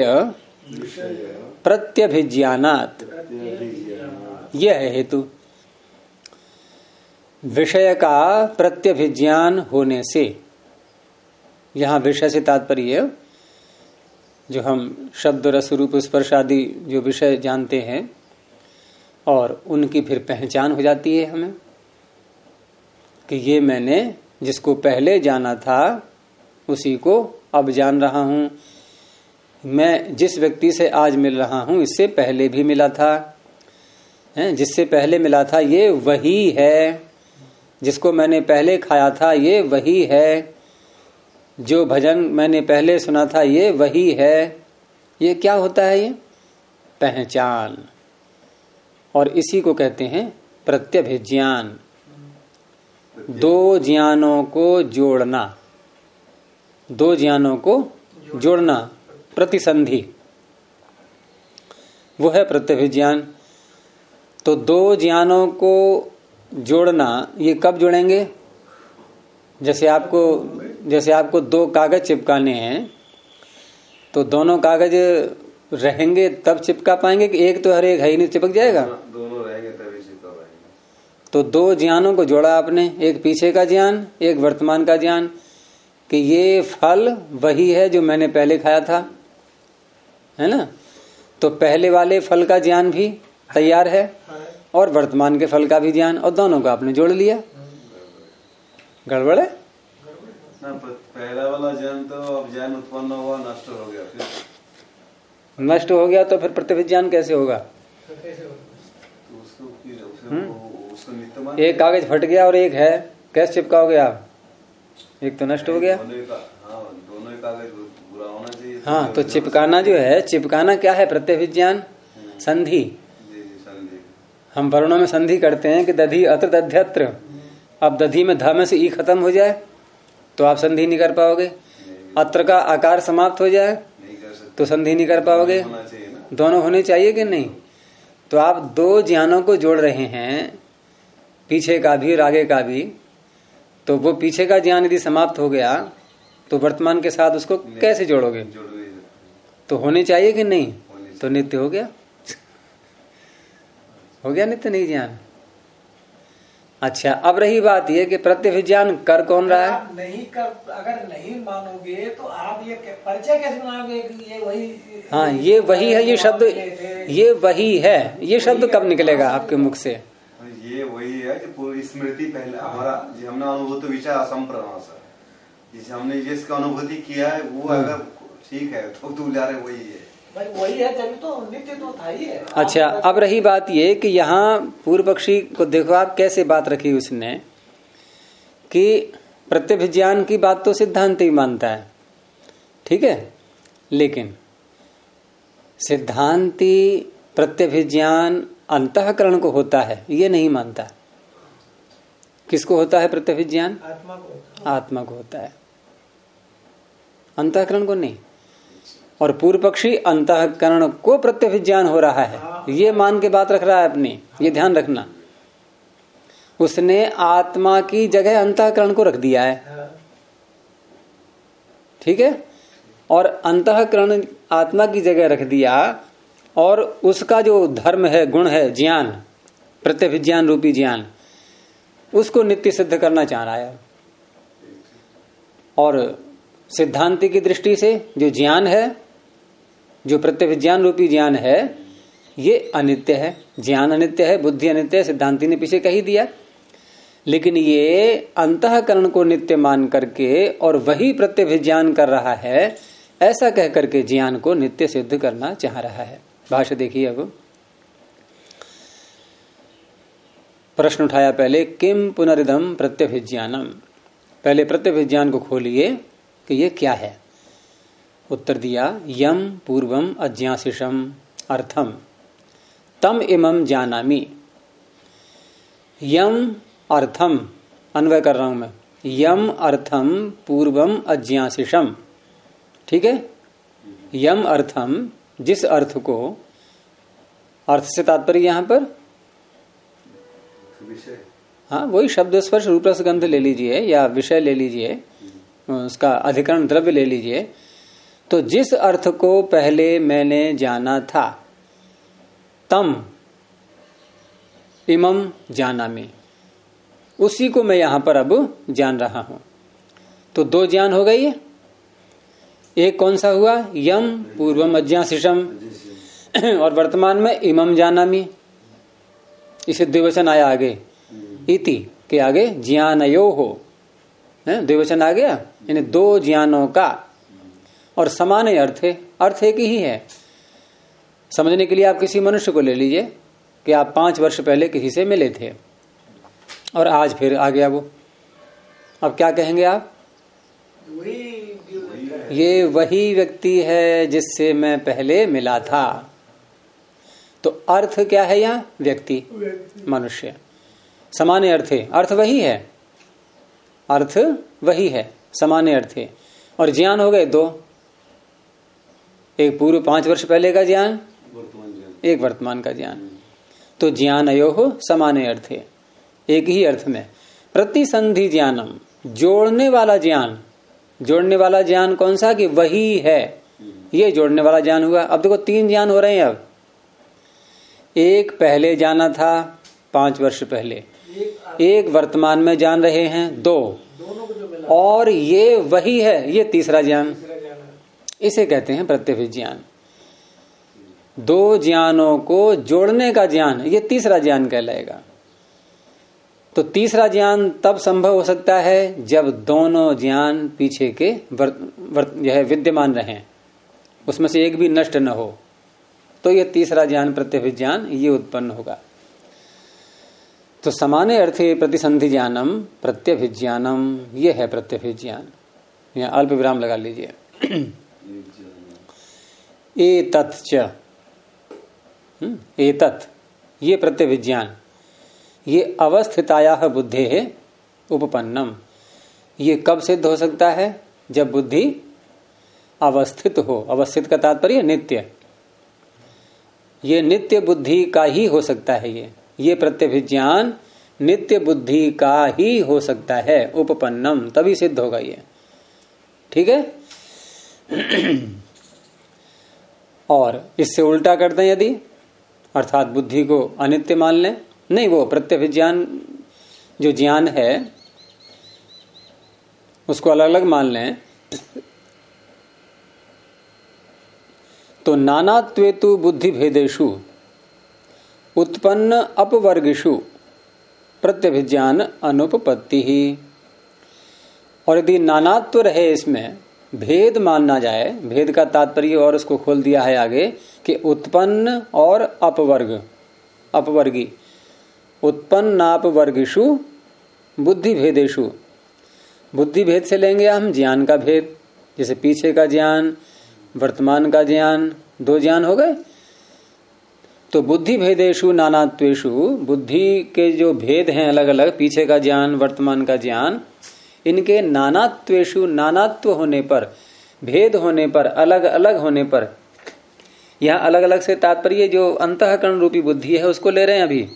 प्रत्यभिज्ञानात्, यह है हेतु। विषय का प्रत्यभिज्ञान होने से, यहां विषय से तात्पर्य जो हम शब्द रस रूप स्पर्श आदि जो विषय जानते हैं और उनकी फिर पहचान हो जाती है हमें कि ये मैंने जिसको पहले जाना था उसी को अब जान रहा हूं। मैं जिस व्यक्ति से आज मिल रहा हूं इससे पहले भी मिला था, जिससे पहले मिला था ये वही है, जिसको मैंने पहले खाया था ये वही है, जो भजन मैंने पहले सुना था ये वही है। ये क्या होता है? ये पहचान, और इसी को कहते हैं प्रत्यभिज्ञान। दो ज्ञानों को जोड़ना, दो ज्ञानों को जोड़ना, प्रतिसंधि, वो है प्रत्यभिज्ञान। तो दो ज्ञानों को जोड़ना, ये कब जोड़ेंगे? जैसे आपको दो कागज चिपकाने हैं तो दोनों कागज रहेंगे तब चिपका पाएंगे कि एक तो हर एक है ही नहीं, चिपक जाएगा? दोनों रहेंगे तभी चिपका पाएंगे। तो दो ज्ञानों को जोड़ा आपने, एक पीछे का ज्ञान, एक वर्तमान का ज्ञान, कि ये फल वही है जो मैंने पहले खाया था, है ना? तो पहले वाले फल का ज्ञान भी तैयार है और वर्तमान के फल का भी ज्ञान, और दोनों को आपने जोड़ लिया। गड़बड़ है? पहला वाला ज्ञान तो अब ज्ञान उत्पन्न हुआ, नष्ट हो गया, फिर नष्ट हो गया तो फिर प्रतिभिज्ञान कैसे होगा? एक कागज फट गया और एक है, कैसे चिपकाओगे आप? एक तो नष्ट हो गया। दोनों ही कागज बुरा होना चाहिए। हाँ, तो चिपकाना जो है, चिपकाना क्या है? प्रत्यभिज्ञान संधि। हम वर्णों में संधि करते हैं कि दधी अत्र दध्यत्र। अब दधी में ध में से ई खत्म हो जाए तो आप संधि नहीं कर पाओगे। अत्र का आकार समाप्त हो जाए तो संधि नहीं कर पाओगे। दोनों होने चाहिए कि नहीं? तो आप दो ज्ञानों को जोड़ रहे हैं, पीछे का भी और आगे का भी। तो वो पीछे का ज्ञान यदि समाप्त हो गया तो वर्तमान के साथ उसको कैसे जोड़ोगे? तो होने चाहिए कि नहीं? तो नित्य हो गया, हो गया नित्य नहीं ज्ञान। अच्छा, अब रही बात ये कि प्रत्यभिज्ञान कर कौन रहा है? आप नहीं कर, अगर नहीं मानोगे तो आप ये परिचय कैसे बनाओगे कि ये वही? हाँ, ये वही है, ये शब्द ये वही है, ये शब्द कब निकलेगा आपके मुख से? ये वही है कि पूरी स्मृति पहले हमारा हमने अनुभूति विषय असंप्रमाण सर, जिसे हमने जिसका अनुभूति किया है वो अगर ठीक है तो तू जा रहे वही है, वही है, तभी तो नित्य तो था ही है। अच्छा, अब रही बात ये कि यहाँ पूर्व पक्षी को देखो आप कैसे बात रखी उसने कि प्रत्यभिज्ञान की बात तो सिद्धांत ही मानता है, ठीक है, लेकिन सिद्धांती प्रत्यभिज्ञान अंतःकरण को होता है ये नहीं मानता। किसको होता है प्रत्यभिज्ञान? आत्मा को होता है, अंतःकरण को नहीं। और पूर्व पक्षी अंतःकरण को प्रत्यभिज्ञान हो रहा है ये मान के बात रख रहा है अपनी, ये ध्यान रखना। उसने आत्मा की जगह अंतःकरण को रख दिया है, ठीक है, और अंतःकरण आत्मा की जगह रख दिया और उसका जो धर्म है, गुण है, ज्ञान, प्रत्यभिज्ञान रूपी ज्ञान, उसको नित्य सिद्ध करना चाह रहा है। और सिद्धांति की दृष्टि से जो ज्ञान है, जो प्रत्यभिज्ञान रूपी ज्ञान है, ये अनित्य है, ज्ञान अनित्य है, बुद्धि अनित्य है, सिद्धांति ने पीछे कही दिया। लेकिन ये अंतःकरण को नित्य मान करके और वही प्रत्यभिज्ञान कर रहा है, ऐसा कह करके ज्ञान को नित्य सिद्ध करना चाह रहा है। भाष्य देखिए। अब प्रश्न उठाया पहले, किम पुनरिदम प्रत्यभिज्ञानम। पहले प्रत्यभिज्ञान को खोलिए कि ये क्या है। उत्तर दिया, यम पूर्वम अज्ञासिषम अर्थम तम इमम जानामि। यम अर्थम, अन्वय कर रहा हूं मैं, यम अर्थम पूर्वम अज्ञासिषम, ठीक है। यम अर्थम, जिस अर्थ को, अर्थ से तात्पर्य यहां पर विषय, हाँ वही शब्द स्पर्श रूप रस गंध ले लीजिए या विषय ले लीजिए, उसका अधिकरण द्रव्य ले लीजिए। तो जिस अर्थ को पहले मैंने जाना था, तम इमम जानामि, उसी को मैं यहां पर अब जान रहा हूं। तो दो ज्ञान हो गई है। एक कौन सा हुआ? यम पूर्वम अज्ञासिषम, और वर्तमान में इमम जानामि। इसे द्विवचन आया आगे, इति के आगे ज्ञानयो हो, द्विवचन आ गया, यानी दो ज्ञानों का। और समान अर्थ है, अर्थ एक ही है। समझने के लिए आप किसी मनुष्य को ले लीजिए कि आप 5 वर्ष पहले किसी से मिले थे और आज फिर आ गया वो, अब क्या कहेंगे आप? ये वही व्यक्ति है जिससे मैं पहले मिला था। तो अर्थ क्या है यहाँ? व्यक्ति, मनुष्य, समान अर्थ है, अर्थ वही है, अर्थ वही है, समान अर्थ है। और ज्ञान हो गए दो, एक पूर्व 5 वर्ष पहले का ज्ञान, एक वर्तमान का ज्ञान। तो ज्ञानयो हो समान अर्थ है, एक ही अर्थ में। प्रतिसंधि ज्ञानम, जोड़ने वाला ज्ञान। जोड़ने वाला ज्ञान कौन सा? कि वही है, ये जोड़ने वाला ज्ञान हुआ। अब देखो 3 ज्ञान हो रहे हैं। अब एक पहले जाना था 5 वर्ष पहले, एक वर्तमान में जान रहे हैं 2, और ये वही है, ये तीसरा ज्ञान। इसे कहते हैं प्रत्यभिज्ञान। 2 ज्ञानों को जोड़ने का ज्ञान, ये तीसरा ज्ञान कहलाएगा। तो तीसरा ज्ञान तब संभव हो सकता है जब दोनों ज्ञान पीछे के यह विद्यमान रहें, उसमें से एक भी नष्ट न हो, तो यह तीसरा ज्ञान प्रत्यभिज्ञान ये उत्पन्न होगा। तो समाने अर्थे प्रतिसंधि ज्ञानम प्रत्यभिज्ञानम, ये है प्रत्यभिज्ञान। यहाँ अल्प विराम लगा लीजिए। एतत् च, एतत् ये प्रत्यभिज्ञान, ये अवस्थितायाः बुद्धेः उपपन्नम, ये कब सिद्ध हो सकता है? जब बुद्धि अवस्थित हो। अवस्थित का तात्पर्य नित्य, ये नित्य बुद्धि का ही हो सकता है। ये प्रत्यभिज्ञान नित्य बुद्धि का ही हो सकता है। उपपन्नम, तभी सिद्ध होगा ये। ठीक है। और इससे उल्टा करते हैं यदि, अर्थात बुद्धि को अनित्य मान लें, नहीं, वो प्रत्यभिज्ञान जो ज्ञान है उसको अलग अलग मान लें, तो नानात्वेतु बुद्धि भेदेषु उत्पन्न अपवर्गेषु प्रत्यभिज्ञान अनुपपत्ति ही। और यदि नानात्व रहे, इसमें भेद मानना जाए, भेद का तात्पर्य और उसको खोल दिया है आगे कि उत्पन्न और अपवर्ग, अपवर्गी, उत्पन्नापवर्गेषु बुद्धि भेदेषु, बुद्धि भेद से लेंगे हम ज्ञान का भेद, जैसे पीछे का ज्ञान, वर्तमान का ज्ञान, दो ज्ञान हो गए। तो बुद्धि भेदेषु नानात्वेषु, बुद्धि के जो भेद हैं अलग अलग, पीछे का ज्ञान, वर्तमान का ज्ञान, इनके नानात्वेषु, नानात्व होने पर, भेद होने पर, अलग अलग होने पर, यहां अलग अलग से तात्पर्य जो अंतःकरण रूपी बुद्धि है उसको ले रहे हैं अभी।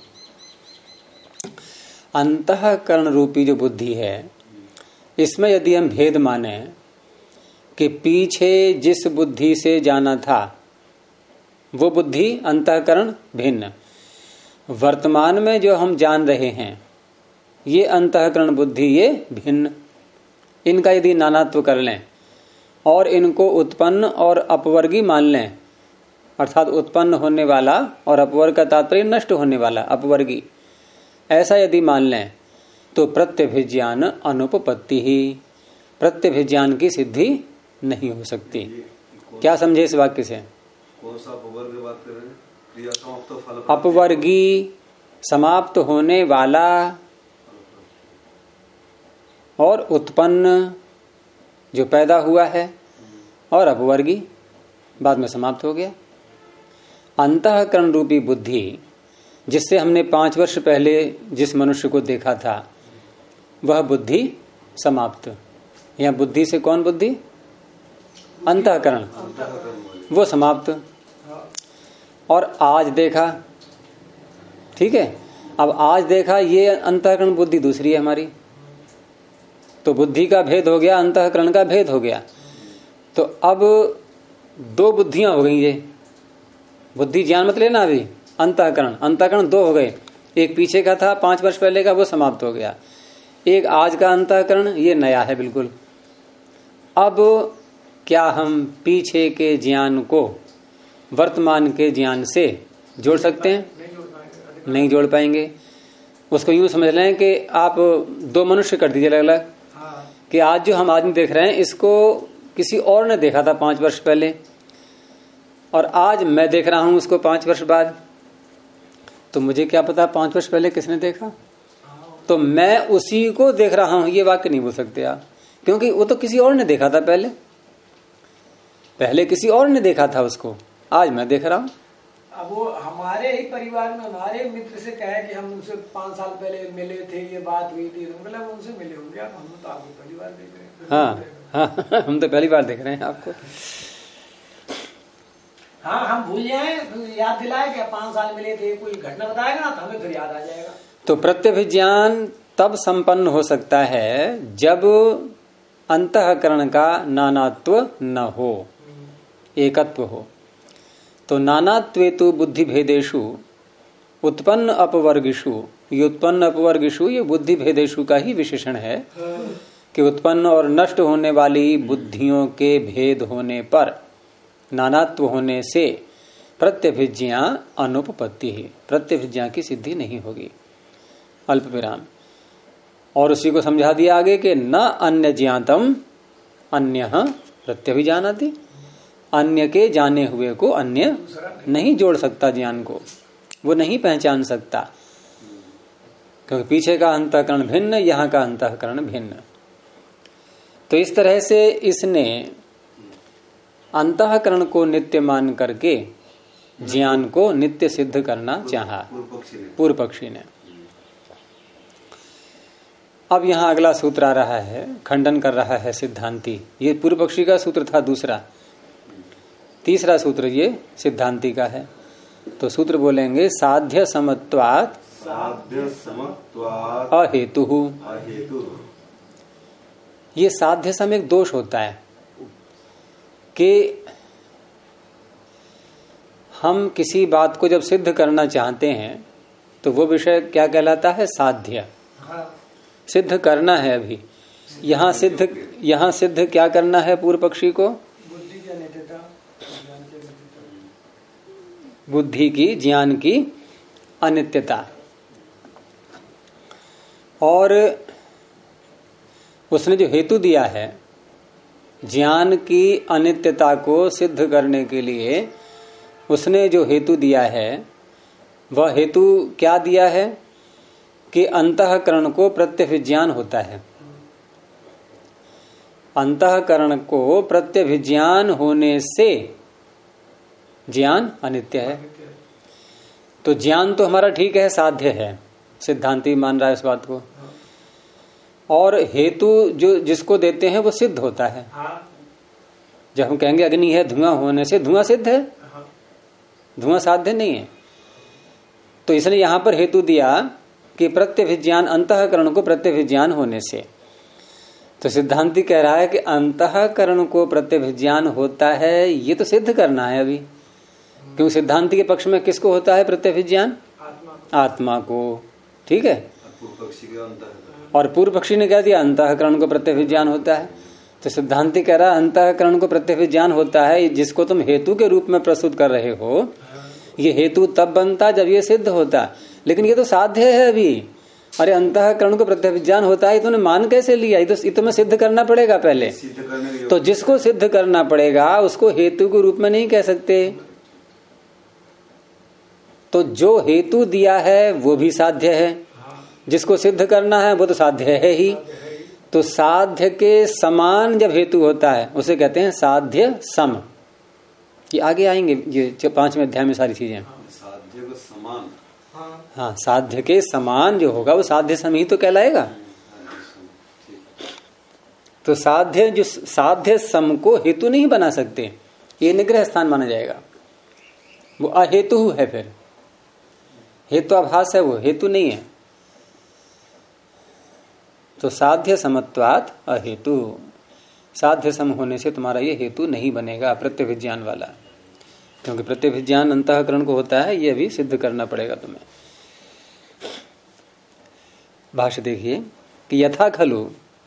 अंतःकरण रूपी जो बुद्धि है, इसमें यदि हम भेद माने कि पीछे जिस बुद्धि से जाना था वो बुद्धि अंतःकरण भिन्न, वर्तमान में जो हम जान रहे हैं ये अंतःकरण बुद्धि ये भिन्न, इनका यदि नानात्व कर लें और इनको उत्पन्न और अपवर्गी मान लें, अर्थात उत्पन्न होने वाला और अपवर्ग का तात्पर्य नष्ट होने वाला, अपवर्गी, ऐसा यदि मान लें तो प्रत्यभिज्ञान अनुपपत्ति ही, प्रत्यभिज्ञान की सिद्धि नहीं हो सकती। क्या समझे इस वाक्य से? कौन सा अपवर्ग की बात कर रहे हैं? क्रिया समाप्त फल, अपवर्गी, समाप्त होने वाला और उत्पन्न जो पैदा हुआ है, और अपवर्गी बाद में समाप्त हो गया। अंतःकरण रूपी बुद्धि, जिससे हमने 5 वर्ष पहले जिस मनुष्य को देखा था, वह बुद्धि समाप्त। यहाँ बुद्धि से कौन बुद्धि? अंतःकरण, वो समाप्त। और आज देखा, ठीक है, अब आज देखा, ये अंतःकरण बुद्धि दूसरी है हमारी, तो बुद्धि का भेद हो गया, अंतःकरण का भेद हो गया। तो अब 2 बुद्धियां हो गई। ये बुद्धि ज्ञान मत लेना, अभी अंतःकरण, अंतःकरण 2 हो गए। एक पीछे का था 5 वर्ष पहले का, वो समाप्त हो गया। एक आज का अंतःकरण, ये नया है बिल्कुल। अब क्या हम पीछे के ज्ञान को वर्तमान के ज्ञान से जोड़ सकते हैं? नहीं जोड़ पाएंगे। उसको यूं समझ लें कि आप 2 मनुष्य कर दीजिए अलग अलग, कि आज जो हम आदमी देख रहे हैं इसको किसी और ने देखा था 5 वर्ष पहले, और आज मैं देख रहा हूं उसको 5 वर्ष बाद। तो मुझे क्या पता 5 वर्ष पहले किसने देखा? तो मैं उसी को देख रहा हूं, ये वाक्य नहीं बोल सकते आप, क्योंकि वो तो किसी और ने देखा था पहले किसी और ने देखा था उसको, आज मैं देख रहा हूं। अब वो हमारे ही परिवार में हमारे मित्र से कहे कि हम उनसे 5 साल पहले मिले थे, ये बात हुई थी, मतलब उनसे मिले होंगे। अब हम तो आपको पहली बार देख रहे हैं। हाँ, हम तो पहली बार देख रहे हैं आपको। हाँ, हम भूल जाए, याद दिलाए कि 5 साल मिले थे, कोई घटना बताएगा ना तो हमें फिर याद आ जाएगा। तो प्रत्यभिज्ञान तब संपन्न हो सकता है जब अंतःकरण का नानात्व न हो, एकत्व हो। तो नानात्वेतु बुद्धि भेदेषु उत्पन्न अपवर्गेषु, ये उत्पन्न अपवर्गेषु ये बुद्धि भेदेषु का ही विशेषण है कि उत्पन्न और नष्ट होने वाली बुद्धियों के भेद होने पर, नानात्व होने से प्रत्यभिज्ञा अनुपपत्ति ही, प्रत्यभिज्ञा की सिद्धि नहीं होगी। अल्प विराम। और उसी को समझा दिया आगे कि न अन्य ज्ञातम अन्यः प्रत्यभिजानाति, अन्य के जाने हुए को अन्य नहीं जोड़ सकता, ज्ञान को वो नहीं पहचान सकता, क्योंकि पीछे का अंतःकरण भिन्न, यहाँ का अंतःकरण भिन्न। तो इस तरह से इसने अंतःकरण को नित्य मान करके ज्ञान को नित्य सिद्ध करना चाहा पूर्व पक्षी ने। अब यहाँ अगला सूत्र आ रहा है, खंडन कर रहा है सिद्धांती। ये पूर्व पक्षी का सूत्र था दूसरा, तीसरा सूत्र ये सिद्धांती का है। तो सूत्र बोलेंगे साध्य समत्वात् अहेतु। ये साध्य सम एक दोष होता है कि हम किसी बात को जब सिद्ध करना चाहते हैं तो वो विषय क्या कहलाता है? साध्य। सिद्ध करना है। अभी यहाँ सिद्ध क्या करना है पूर्व पक्षी को? बुद्धि की, ज्ञान की अनित्यता। और उसने जो हेतु दिया है ज्ञान की अनित्यता को सिद्ध करने के लिए, उसने जो हेतु दिया है वह हेतु क्या दिया है कि अंतःकरण को प्रत्यभिज्ञान होता है। अंतःकरण को प्रत्यभिज्ञान होने से ज्ञान अनित्य है। तो ज्ञान तो हमारा ठीक है, साध्य है, सिद्धांती मान रहा है इस बात को। और हेतु जो जिसको देते हैं वो सिद्ध होता है। जब हम कहेंगे अग्नि है, धुआं होने से धुआं सिद्ध है, धुआं साध्य नहीं है। तो इसने यहां पर हेतु दिया कि प्रत्यभिज्ञान, अंतःकरण को प्रत्यभिज्ञान होने से। तो सिद्धांती कह रहा है कि अंतःकरण को प्रत्यभिज्ञान होता है, ये तो सिद्ध करना है अभी। क्योंकि सिद्धांति के पक्ष में किसको होता है प्रत्यभिज्ञान? आत्मा को। ठीक है। और पूर्व पक्षी ने क्या दिया? अंतःकरण को प्रत्यभिज्ञान होता है। तो सिद्धांति कह रहा है अंतःकरण को प्रत्यभिज्ञान होता है, जिसको तुम हेतु के रूप में प्रस्तुत कर रहे हो, ये हेतु तब बनता जब ये सिद्ध होता। लेकिन ये तो साध्य है अभी। अरे अंतःकरण को प्रत्यभिज्ञान होता है, तुमने मान कैसे लिया? ये तो मैं सिद्ध करना पड़ेगा पहले। तो जिसको सिद्ध करना पड़ेगा उसको हेतु के रूप में नहीं कह सकते। तो जो हेतु दिया है वो भी साध्य है, जिसको सिद्ध करना है वो तो साध्य है ही। तो साध्य के समान जब हेतु होता है उसे कहते हैं साध्य सम। ये आगे आएंगे, ये 5वें अध्याय में सारी चीजें। साध्य को समान, हाँ, साध्य के समान जो होगा वो साध्य सम ही तो कहलाएगा। तो साध्य सम को हेतु नहीं बना सकते, ये निग्रह स्थान माना जाएगा। वो अहेतु है, फिर हेतु आभास है, वो हेतु नहीं है। तो साध्य समत्वात् अहेतु, साध्य सम होने से तुम्हारा ये हेतु नहीं बनेगा प्रत्यभिज्ञान वाला, क्योंकि प्रत्यभिज्ञान अंतःकरण को होता है, ये अभी सिद्ध करना पड़ेगा तुम्हें। भाष्य देखिए कि यथा खलु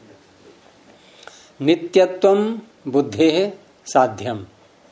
नित्यत्वम बुद्धेः साध्यम।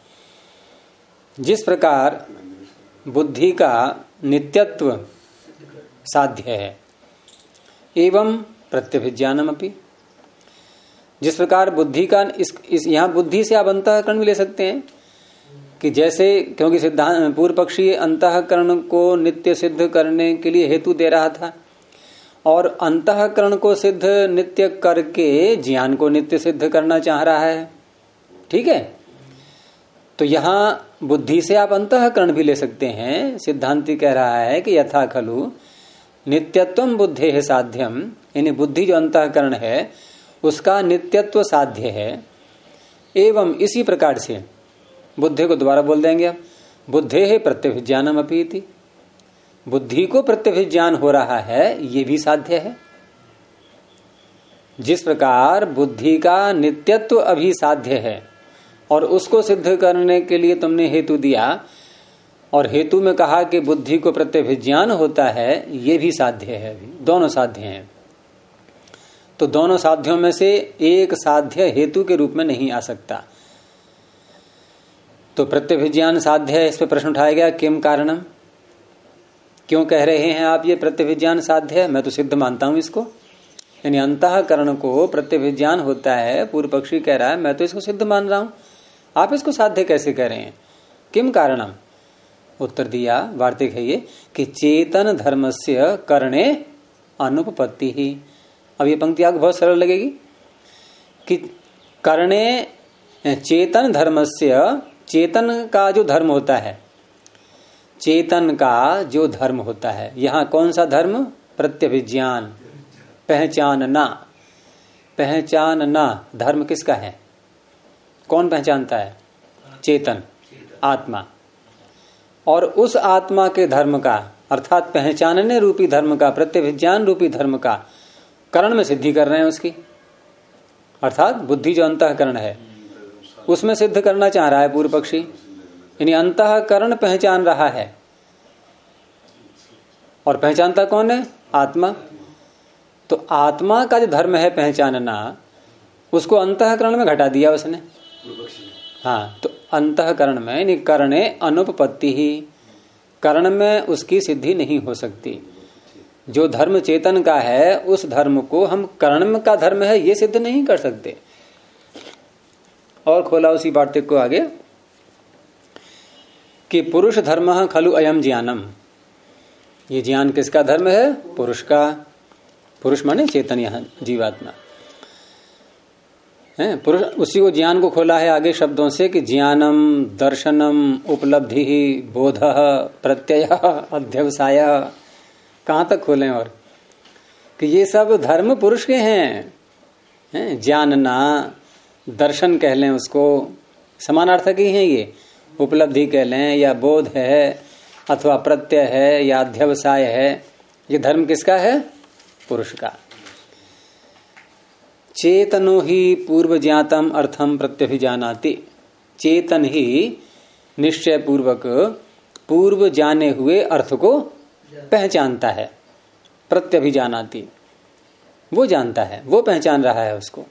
जिस प्रकार बुद्धि का नित्यत्व साध्य है, एवं प्रत्यभिज्ञानम अपि, जिस प्रकार बुद्धि का इस यहाँ बुद्धि से आप अंतःकरण भी ले सकते हैं कि जैसे, क्योंकि सिद्धांत पूर्व पक्षी अंतःकरण को नित्य सिद्ध करने के लिए हेतु दे रहा था, और अंतःकरण को सिद्ध नित्य करके ज्ञान को नित्य सिद्ध करना चाह रहा है। ठीक है। तो यहाँ बुद्धि से आप अंतःकरण भी ले सकते हैं। सिद्धांति कह रहा है कि यथा खलु नित्यत्वम बुद्धेः साध्यम, यानी बुद्धि जो अंतःकरण है उसका नित्यत्व साध्य है। एवं इसी प्रकार से बुद्धि को दोबारा बोल देंगे अब, बुद्धेः प्रत्यभिज्ञानम अपि इति, बुद्धि को प्रत्यभिज्ञान हो रहा है, ये भी साध्य है। जिस प्रकार बुद्धि का नित्यत्व अभी साध्य है और उसको सिद्ध करने के लिए तुमने हेतु दिया, और हेतु में कहा कि बुद्धि को प्रत्यभिज्ञान होता है, ये भी साध्य है। अभी दोनों साध्य हैं। तो दोनों साध्यों में से एक साध्य हेतु के रूप में नहीं आ सकता। तो प्रत्यभिज्ञान साध्य है, इस पर प्रश्न उठाया गया किम कारणम, क्यों कह रहे हैं आप ये प्रत्यभिज्ञान साध्य है? मैं तो सिद्ध मानता हूं इसको। यानी अंतःकरण को प्रत्यभिज्ञान होता है, पूर्व पक्षी कह रहा है मैं तो इसको सिद्ध मान रहा हूं, आप इसको साध्य कैसे कह रहे हैं? किम कारणम? उत्तर दिया, वार्तिक है ये, कि चेतन धर्मस्य करणे अनुपपत्ति ही। अब ये पंक्ति आपको बहुत सरल लगेगी कि करणे चेतन धर्मस्य, चेतन का जो धर्म होता है, चेतन का जो धर्म होता है, यहाँ कौन सा धर्म? प्रत्यभिज्ञान, पहचानना। पहचानना धर्म किसका है? कौन पहचानता है? चेतन, आत्मा। और उस आत्मा के धर्म का, अर्थात पहचानने रूपी धर्म का, प्रत्यभिज्ञान रूपी धर्म का करण में सिद्धि कर रहे हैं उसकी, अर्थात बुद्धि जो अंतःकरण है उसमें सिद्ध करना चाह रहा है पूर्व पक्षी। यानी अंतःकरण पहचान रहा है, और पहचानता कौन है? आत्मा। तो आत्मा का जो धर्म है पहचानना, उसको अंतःकरण में घटा दिया उसने। हाँ, तो अंतःकरण में यानी करणे अनुपपत्ति ही, करण में उसकी सिद्धि नहीं हो सकती। जो धर्म चेतन का है उस धर्म को हम करण का धर्म है ये सिद्ध नहीं कर सकते। और खोला उसी वार्तिक को आगे कि पुरुष धर्म खलु अयम ज्ञानम, ये ज्ञान किसका धर्म है? पुरुष का। पुरुष माने चेतन, यहाँ जीवात्मा है पुरुष। उसी को ज्ञान को खोला है आगे शब्दों से कि ज्ञानम, दर्शनम, उपलब्धि, बोध, प्रत्यय, अध्यवसाय। कहां तक खोलें? और कि ये सब धर्म पुरुष के हैं। जानना, दर्शन कह लें उसको, समानार्थक ही है ये। उपलब्धि कह लें या बोध है अथवा प्रत्यय है या अध्यवसाय है, ये धर्म किसका है? पुरुष का। चेतनो ही पूर्व ज्ञातम अर्थम प्रत्यभिजानाति, चेतन ही निश्चय पूर्वक पूर्व जाने हुए अर्थ को पहचानता है। प्रत्यभिजानाति, वो जानता है, वो पहचान रहा है उसको।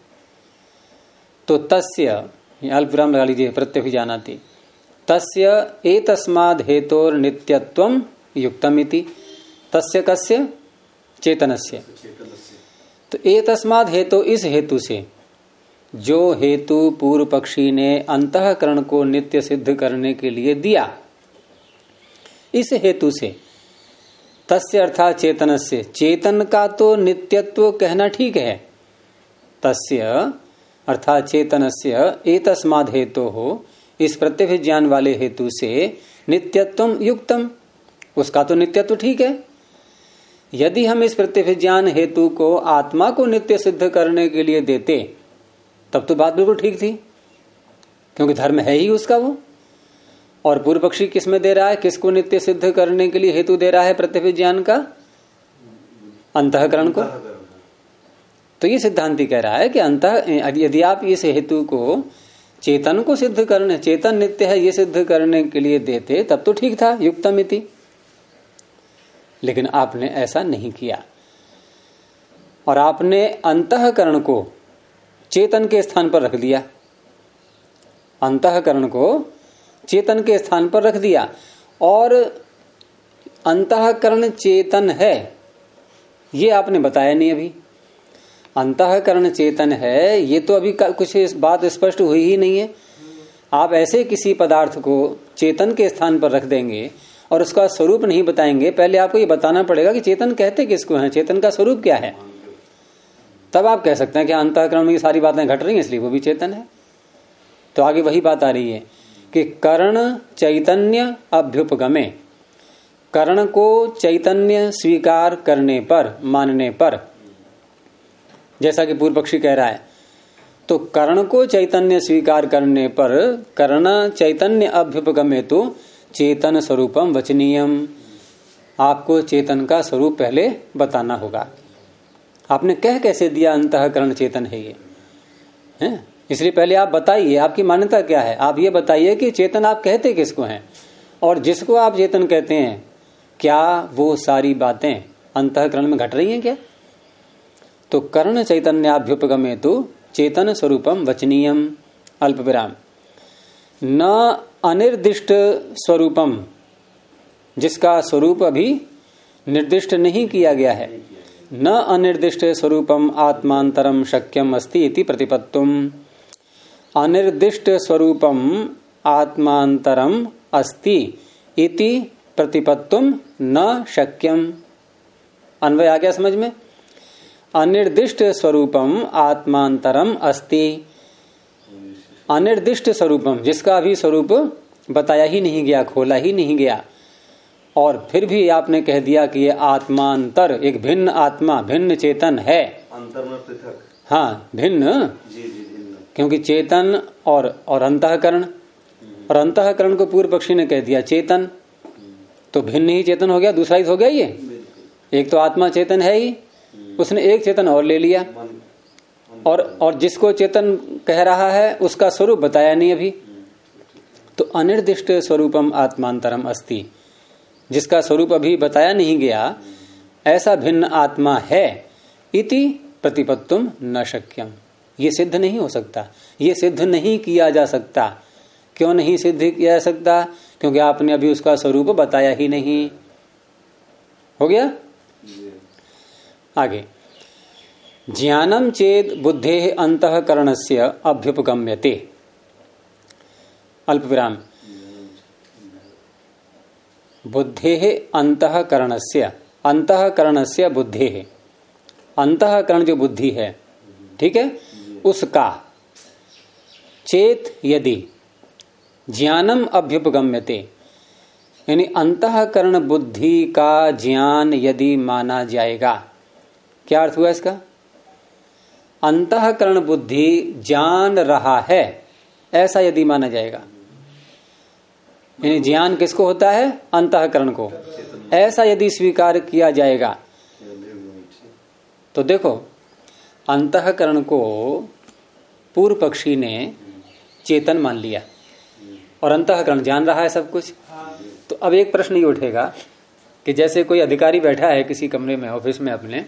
तो तस्य, अल्पविराम लगा लीजिए, प्रत्यभिजानाति, तस्य एतस्माद् हेतोर नित्यत्वम युक्तमिति। तस्य कस्य? चेतनस्य। तो एतस्माद् हेतु, इस हेतु से, जो हेतु पूर्व पक्षी ने अंतःकरण को नित्य सिद्ध करने के लिए दिया, इस हेतु से, तस्य अर्थात चेतनस्य, चेतन का तो नित्यत्व कहना ठीक है। तस्य अर्थात चेतनस्य एतस्माद् हेतु हो, इस प्रत्यभिज्ञान वाले हेतु से, नित्यत्वम युक्तम, उसका तो नित्यत्व ठीक है। यदि हम इस प्रत्यभिज्ञान हेतु को आत्मा को नित्य सिद्ध करने के लिए देते तब तो बात बिल्कुल ठीक थी, क्योंकि धर्म है ही उसका वो। और पूर्व पक्षी किस में दे रहा है? किसको नित्य सिद्ध करने के लिए हेतु दे रहा है? प्रत्यभिज्ञान का अंतःकरण को। तो ये सिद्धांति कह रहा है कि यदि आप इस हेतु को चेतन को सिद्ध करने, चेतन नित्य है ये सिद्ध करने के लिए देते तब तो ठीक था, युक्तमिति। लेकिन आपने ऐसा नहीं किया, और आपने अंतःकरण को चेतन के स्थान पर रख दिया। अंतःकरण को चेतन के स्थान पर रख दिया, और अंतःकरण चेतन है ये आपने बताया नहीं अभी। अंतःकरण चेतन है ये तो अभी कुछ बात स्पष्ट हुई ही नहीं है। आप ऐसे किसी पदार्थ को चेतन के स्थान पर रख देंगे और उसका स्वरूप नहीं बताएंगे। पहले आपको ये बताना पड़ेगा कि चेतन कहते किसको हैं, चेतन का स्वरूप क्या है, तब आप कह सकते हैं कि अंतःकरण में सारी बातें घट रही हैं इसलिए वो भी चेतन है। तो आगे वही बात आ रही है कि कर्ण चैतन्य अभ्युपगमे, कर्ण को चैतन्य स्वीकार करने पर, मानने पर, जैसा कि पूर्व पक्षी कह रहा है, तो कर्ण को चैतन्य स्वीकार करने पर कर्ण चैतन्य अभ्युपगमे तो चेतन स्वरूपम वचनीयम, आपको चेतन का स्वरूप पहले बताना होगा। आपने कह कैसे दिया अंतःकरण चेतन है ये है? इसलिए पहले आप बताइए आपकी मान्यता क्या है। आप ये बताइए कि चेतन आप कहते किसको हैं, और जिसको आप चेतन कहते हैं क्या वो सारी बातें अंतःकरण में घट रही हैं क्या? तो कर्ण चैतन्याभ्युपगमे तो चेतन स्वरूपम वचनीयम, अल्प विराम, न अनिर्दिष्ट स्वरूपम, जिसका स्वरूप अभी निर्दिष्ट नहीं किया गया है, न अनिर्दिष्ट स्वरूपम आत्मांतरम शक्यम अस्ति इति प्रतिपत्तुम, अनिर्दिष्ट स्वरूपम आत्मांतरम अस्ति इति प्रतिपत्तुम न शक्यम। अन्वय आ गया समझ में? अनिर्दिष्ट स्वरूपम आत्मांतरम अस्ति, अनिर्दिष्ट स्वरूपम, जिसका अभी स्वरूप बताया ही नहीं गया, खोला ही नहीं गया, और फिर भी आपने कह दिया कि ये आत्मांतर, एक भिन्न आत्मा, भिन्न चेतन है। अंतर में पृथक, हाँ भिन्न, जी भिन्न, क्योंकि चेतन और अंतःकरण, और अंतःकरण को पूर्व पक्षी ने कह दिया चेतन, तो भिन्न ही चेतन हो गया, दूसरा ही हो गया ये। एक तो आत्मा चेतन है ही, उसने एक चेतन और ले लिया, और जिसको चेतन कह रहा है उसका स्वरूप बताया नहीं अभी। तो अनिर्दिष्ट स्वरूपम आत्मांतरम अस्ति, जिसका स्वरूप अभी बताया नहीं गया, ऐसा भिन्न आत्मा है। इति प्रतिपत्तुम न शक्यम, ये सिद्ध नहीं हो सकता, ये सिद्ध नहीं किया जा सकता। क्यों नहीं सिद्ध किया जा सकता? क्योंकि आपने अभी उसका स्वरूप बताया ही नहीं। हो गया? आगे, ज्ञानम चेद बुद्धे अंतःकरणस्य अभ्युपगम्यते, अल्प विराम, बुद्धे अंतःकरणस्य, अंतःकरणस्य बुद्धे, अंतःकरण जो बुद्धि है, ठीक है, उसका चेत यदि ज्ञानम अभ्युपगम्यते, यानी अंतःकरण बुद्धि का ज्ञान यदि माना जाएगा। क्या अर्थ हुआ इसका? अंतःकरण बुद्धि जान रहा है, ऐसा यदि माना जाएगा, यानी ज्ञान किसको होता है? अंतःकरण को। ऐसा यदि स्वीकार किया जाएगा तो देखो, अंतःकरण को पूर्व पक्षी ने चेतन मान लिया और अंतःकरण जान रहा है सब कुछ। तो अब एक प्रश्न ये उठेगा कि जैसे कोई अधिकारी बैठा है किसी कमरे में, ऑफिस में अपने,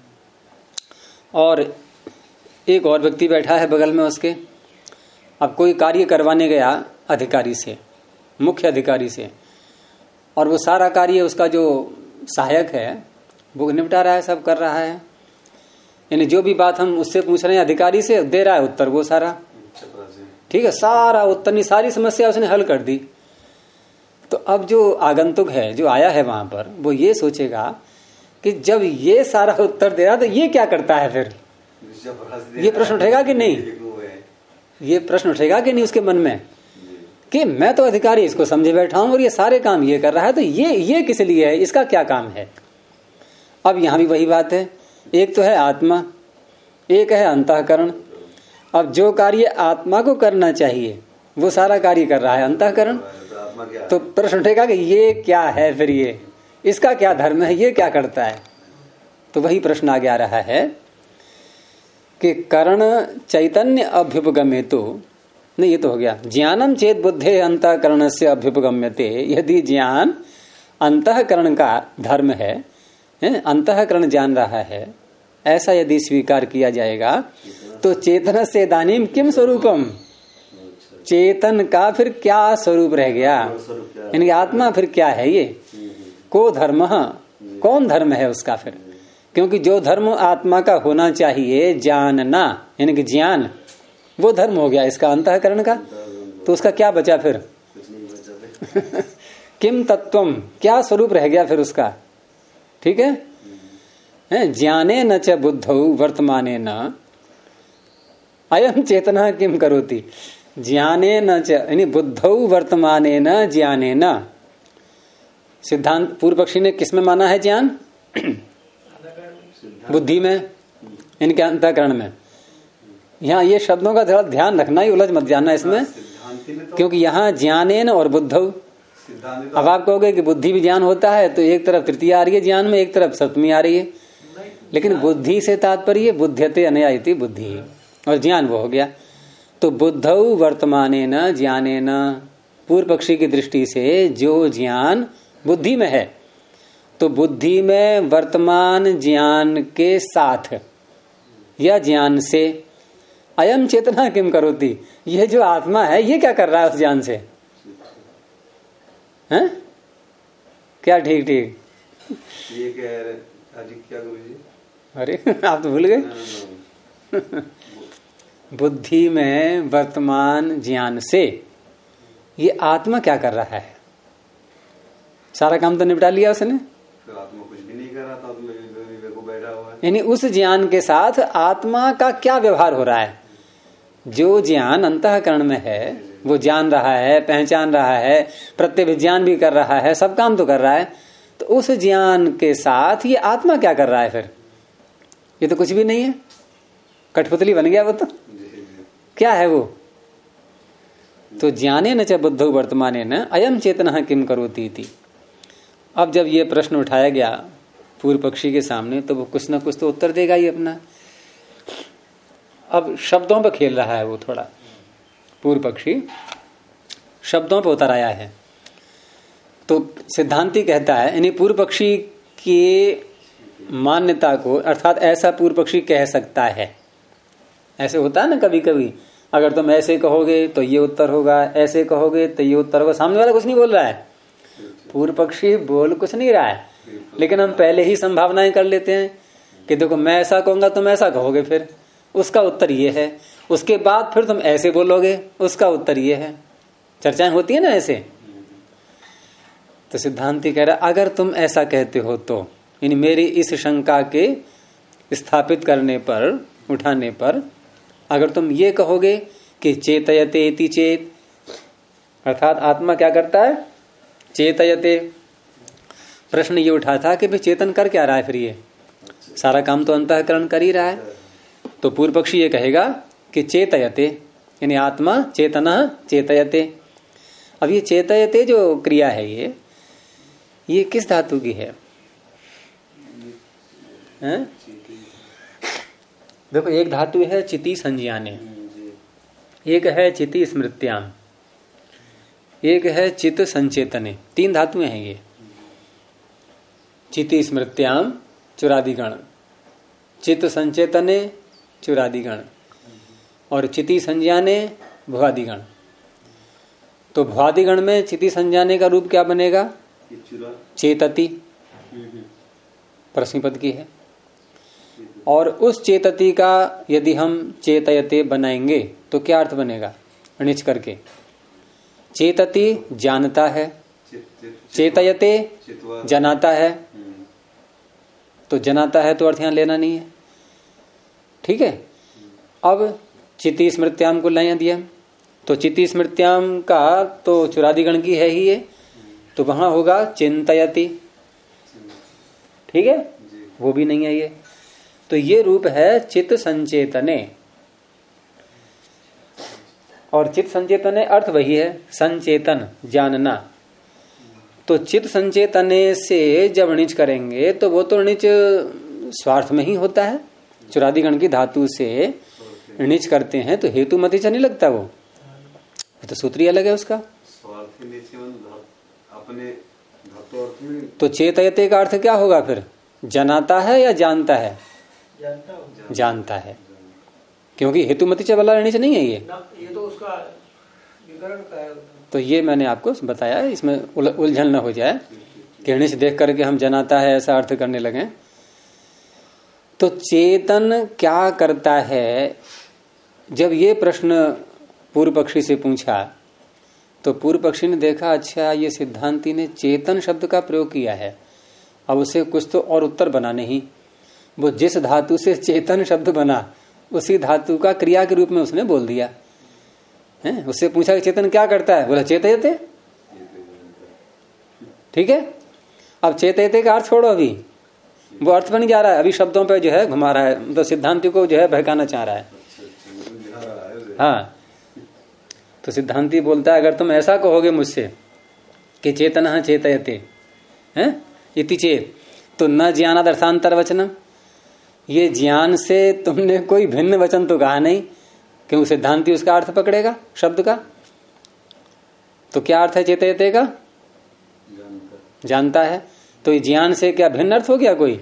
और एक और व्यक्ति बैठा है बगल में उसके। अब कोई कार्य करवाने गया अधिकारी से, मुख्य अधिकारी से, और वो सारा कार्य उसका जो सहायक है वो निपटा रहा है, सब कर रहा है, यानी जो भी बात हम उससे पूछ रहे हैं अधिकारी से, दे रहा है उत्तर वो सारा, ठीक है, सारा उत्तर, सारी समस्या उसने हल कर दी। तो अब जो आगंतुक है, जो आया है वहां पर, वो ये सोचेगा कि जब ये सारा उत्तर दे रहा तो ये क्या करता है फिर? ये प्रश्न उठेगा कि नहीं? ये प्रश्न उठेगा कि नहीं उसके मन में कि मैं तो अधिकारी इसको समझे बैठा हूं और ये सारे काम ये कर रहा है, तो ये किस लिए है, इसका क्या काम है? अब यहां भी वही बात है, एक तो है आत्मा, एक है अंतःकरण। अब जो कार्य आत्मा को करना चाहिए वो सारा कार्य कर रहा है अंतःकरण, तो प्रश्न उठेगा कि ये क्या है फिर, ये इसका क्या धर्म है, ये क्या करता है? तो वही प्रश्न आगे आ रहा है कि करण चैतन्य अभ्युपगम्यते, नहीं ये तो हो गया, ज्ञानम चेत बुद्धे अंतःकरण से अभ्युपगम्यते, यदि ज्ञान अंतःकरण का धर्म है, अंतःकरण जान रहा है, ऐसा यदि स्वीकार किया जाएगा तो चेतन से दानीम किम स्वरूपम, चेतन का फिर क्या स्वरूप रह गया, यानी आत्मा फिर क्या है? ये को धर्म, कौन धर्म है उसका फिर? क्योंकि जो धर्म आत्मा का होना चाहिए, जानना यानी कि ज्ञान, वो धर्म हो गया इसका अंतःकरण का, तो उसका क्या बचा फिर? किम तत्वम, क्या स्वरूप रह गया फिर उसका? ठीक है, ज्ञाने न च बुद्धौ वर्तमाने न अयम चेतना किम करोति, ज्ञाने न च, यानी बुद्धौ वर्तमाने न ज्ञाने न। सिद्धांत पूर्व पक्षी ने किस में माना है ज्ञान? बुद्धि में, इनके अंतःकरण में। यहाँ ये शब्दों का थोड़ा ध्यान रखना, ही उलझ मत जाना इसमें, क्योंकि यहाँ ज्ञानेन और बुद्धौ। अब आप कहोगे कि बुद्धि भी ज्ञान होता है, तो एक तरफ तृतीय आ रही है ज्ञान में, एक तरफ सप्तमी आ रही है, लेकिन बुद्धि से तात्पर्य बुद्ध्यते अनया इति बुद्धि, और ज्ञान वो हो गया। तो बुद्धौ वर्तमाने न ज्ञाने न, पूर्व पक्षी की दृष्टि से जो ज्ञान बुद्धि में है, तो बुद्धि में वर्तमान ज्ञान के साथ या ज्ञान से अयम चेतना किम करोति, ये जो आत्मा है ये क्या कर रहा है उस ज्ञान से? हैं? क्या ठीक ठीक ये कह रहे क्या गुरुजी? अरे आप तो भूल गए। बुद्धि में वर्तमान ज्ञान से ये आत्मा क्या कर रहा है? सारा काम तो निपटा लिया उसने, फिर आत्मा कुछ भी नहीं कर रहा था, मेरे को बैठा हुआ है। यानी उस ज्ञान के साथ आत्मा का क्या व्यवहार हो रहा है? जो ज्ञान अंतःकरण में है वो जान रहा है, पहचान रहा है, प्रत्यभिज्ञान भी कर रहा है, सब काम तो कर रहा है, तो उस ज्ञान के साथ ये आत्मा क्या कर रहा है फिर? ये तो कुछ भी नहीं है, कठपुतली बन गया वो तो। क्या है वो? तो ज्ञाने न च बुद्धौ वर्तमाने न अयम चेतनः किम करोति इति। अब जब ये प्रश्न उठाया गया पूर्व पक्षी के सामने तो वो कुछ ना कुछ तो उत्तर देगा ही अपना। अब शब्दों पर खेल रहा है वो, थोड़ा पूर्व पक्षी शब्दों पर उतर आया है। तो सिद्धांती कहता है यानी पूर्व पक्षी की मान्यता को, अर्थात ऐसा पूर्व पक्षी कह सकता है। ऐसे होता है ना कभी कभी, अगर तुम ऐसे कहोगे तो ये उत्तर होगा, ऐसे कहोगे तो ये उत्तर होगा। सामने वाला कुछ नहीं बोल रहा है, पूर्व पक्षी बोल कुछ नहीं रहा है, लेकिन हम पहले ही संभावनाएं कर लेते हैं कि देखो मैं ऐसा कहूंगा तुम ऐसा कहोगे, फिर उसका उत्तर ये है, उसके बाद फिर तुम ऐसे बोलोगे, उसका उत्तर ये है। चर्चाएं होती है ना ऐसे। तो सिद्धांती कह रहा अगर तुम ऐसा कहते हो तो, यानी मेरी इस शंका के स्थापित करने पर, उठाने पर, अगर तुम ये कहोगे कि चेतयते इति चेत, अर्थात आत्मा क्या करता है? चेतयते। प्रश्न ये उठा था कि भाई चेतन कर क्या रहा है फिर? ये सारा काम तो अंतःकरण कर ही रहा है। तो पूर्व पक्षी ये कहेगा कि चेतयते, यानी आत्मा चेतनः चेतयते। अब ये चेतयते जो क्रिया है ये किस धातु की है? देखो एक धातु है चिति संज्ञाने, एक है चिति स्मृत्याम, एक है चित संचेतने। तीन धातुएं हैं ये। चिति स्मृत्याम चुरादिगण, चित संचेतने चुरादिगण, और चिति संज्ञाने भुआदिगण। तो भुआदिगण में चिति संज्ञाने का रूप क्या बनेगा? चेतति, प्रश्नपद की है। और उस चेतति का यदि हम चेतयते बनाएंगे तो क्या अर्थ बनेगा? णिच करके चेतति जानता है, चेतयते जनाता है। तो जनाता है तो अर्थ यहां लेना नहीं है, ठीक है। अब चिति स्मृत्याम को लाया दिया, तो चिति स्मृत्याम का तो चुरादिगण की है ही ये, तो वहां होगा चिंतयति, ठीक है, वो भी नहीं है ये। तो ये रूप है चित्त संचेतने, और चित्त संचेतने अर्थ वही है संचेतन, जानना। तो चित्त संचेतने से जब णिच करेंगे तो वो तो णिच स्वार्थ में ही होता है। चुरादिगण की धातु से णिच करते हैं तो हेतु मति नहीं लगता, वो तो सूत्री अलग है उसका। तो चेतयते का अर्थ क्या होगा फिर? जनाता है या जानता है? जानता है, क्योंकि हेतुमति च वाला णिच नहीं है ये तो उसका विकरण का है। तो ये मैंने आपको बताया, इसमें उलझन न हो जाए कि णिच देख करके हम जनाता है ऐसा अर्थ करने लगे। तो चेतन क्या करता है? जब ये प्रश्न पूर्व पक्षी से पूछा तो पूर्व पक्षी ने देखा अच्छा ये सिद्धांती ने चेतन शब्द का प्रयोग किया है, अब उसे कुछ तो और उत्तर बना नहीं। वो जिस धातु से चेतन शब्द बना उसी धातु का क्रिया के रूप में उसने बोल दिया है। उससे पूछा कि चेतन क्या करता है? बोला चेतयते, ठीक है। अब चेतयते का अर्थ छोड़ो, अभी वो अर्थ बन जा रहा है, अभी शब्दों पे जो है घुमा रहा है, तो सिद्धांति को जो है बहकाना चाह रहा है। हाँ, तो सिद्धांति बोलता है अगर तुम ऐसा कहोगे मुझसे कि चेतन चेतयते हैं इति चेत, तो न ज्ञानाद अर्थांतर वचनम, ये ज्ञान से तुमने कोई भिन्न वचन तो कहा नहीं, क्योंकि सिद्धांति उसका अर्थ पकड़ेगा शब्द का। तो क्या अर्थ है चेतयते का? जानता है। तो ये ज्ञान से क्या भिन्न अर्थ हो गया कोई?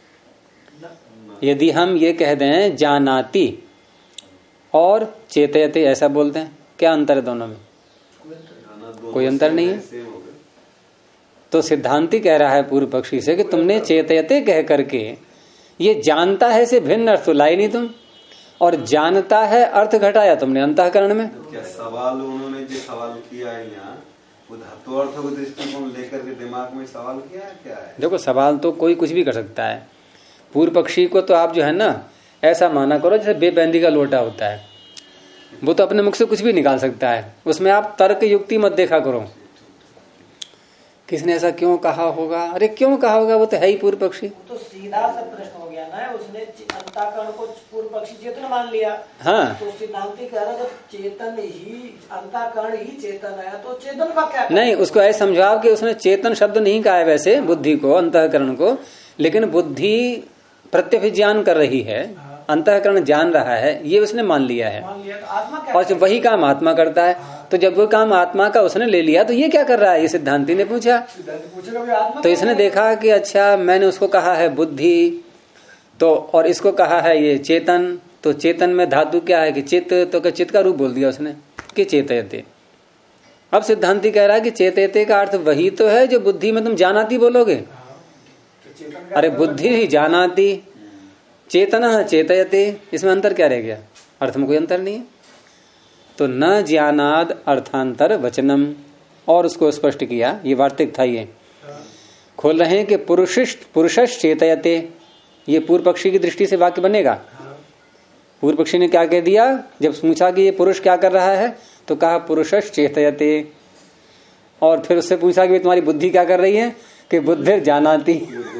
यदि हम ये कह दें जानाति और चेतयते ऐसा बोलते हैं, क्या अंतर है दोनों में? कोई अंतर नहीं है। तो सिद्धांति कह रहा है पूर्व पक्षी से कि तुमने चेतयते कह करके ये जानता है से भिन्न अर्थ तो लाई नहीं तुम, और जानता है अर्थ घटाया तुमने अंतःकरण में। क्या सवाल उन्होंने जो सवाल किया है यहाँ वो धातु अर्थ को दृष्टिकोण लेकर के दिमाग में सवाल किया है? क्या है? देखो सवाल तो कोई कुछ भी कर सकता है। पूर्व पक्षी को तो आप जो है ना ऐसा माना करो जैसे बेबंदी का लोटा होता है, वो तो अपने मुख से कुछ भी निकाल सकता है, उसमें आप तर्क युक्ति मत देखा करो। किसने ऐसा क्यों कहा होगा, अरे क्यों कहा होगा, वो तो है ही पूर्व पक्षी। तो सीधा सा प्रश्न हो गया ना, उसने अंतःकरण को पूर्व पक्षी चेतन मान लिया। हाँ, तो सिद्धांति कह रहा जब चेतन ही अंतःकरण ही चेतन है तो चेतन का क्या? नहीं, उसको ऐसे समझाओ कि उसने चेतन शब्द नहीं कहा है वैसे बुद्धि को, अंतःकरण को, लेकिन बुद्धि प्रत्यभिज्ञान कर रही है, अंतःकरण जान रहा है, ये उसने मान लिया है। तो आत्मा क्या और जब वही काम आत्मा करता है, तो जब वो काम आत्मा का उसने ले लिया तो ये क्या कर रहा है, ये सिद्धांति ने पूछा। तो इसने देखा कि अच्छा मैंने उसको कहा है बुद्धि, तो और इसको कहा है ये चेतन, तो चेतन में धातु क्या है कि चित्त, तो चित्त का रूप बोल दिया उसने कि चेतयते। अब सिद्धांति कह रहा है कि चेतयते का अर्थ वही तो है जो बुद्धि में तुम जानाती बोलोगे। अरे बुद्धि ही जानाती, चेतना चेतयते, इसमें अंतर क्या रह गया, अर्थ में कोई अंतर नहीं है। तो न ज्ञानाद अर्थांतर वचनम, और उसको स्पष्ट किया, ये वार्तिक था, ये खोल रहे हैं कि पुरुषश चेतयते, ये पूर्व पक्षी की दृष्टि से वाक्य बनेगा। पूर्व पक्षी ने क्या कह दिया, जब पूछा कि ये पुरुष क्या कर रहा है, तो कहा पुरुषश चेतयते, और फिर उससे पूछा कि तुम्हारी बुद्धि क्या कर रही है, कि बुद्धि जानाती।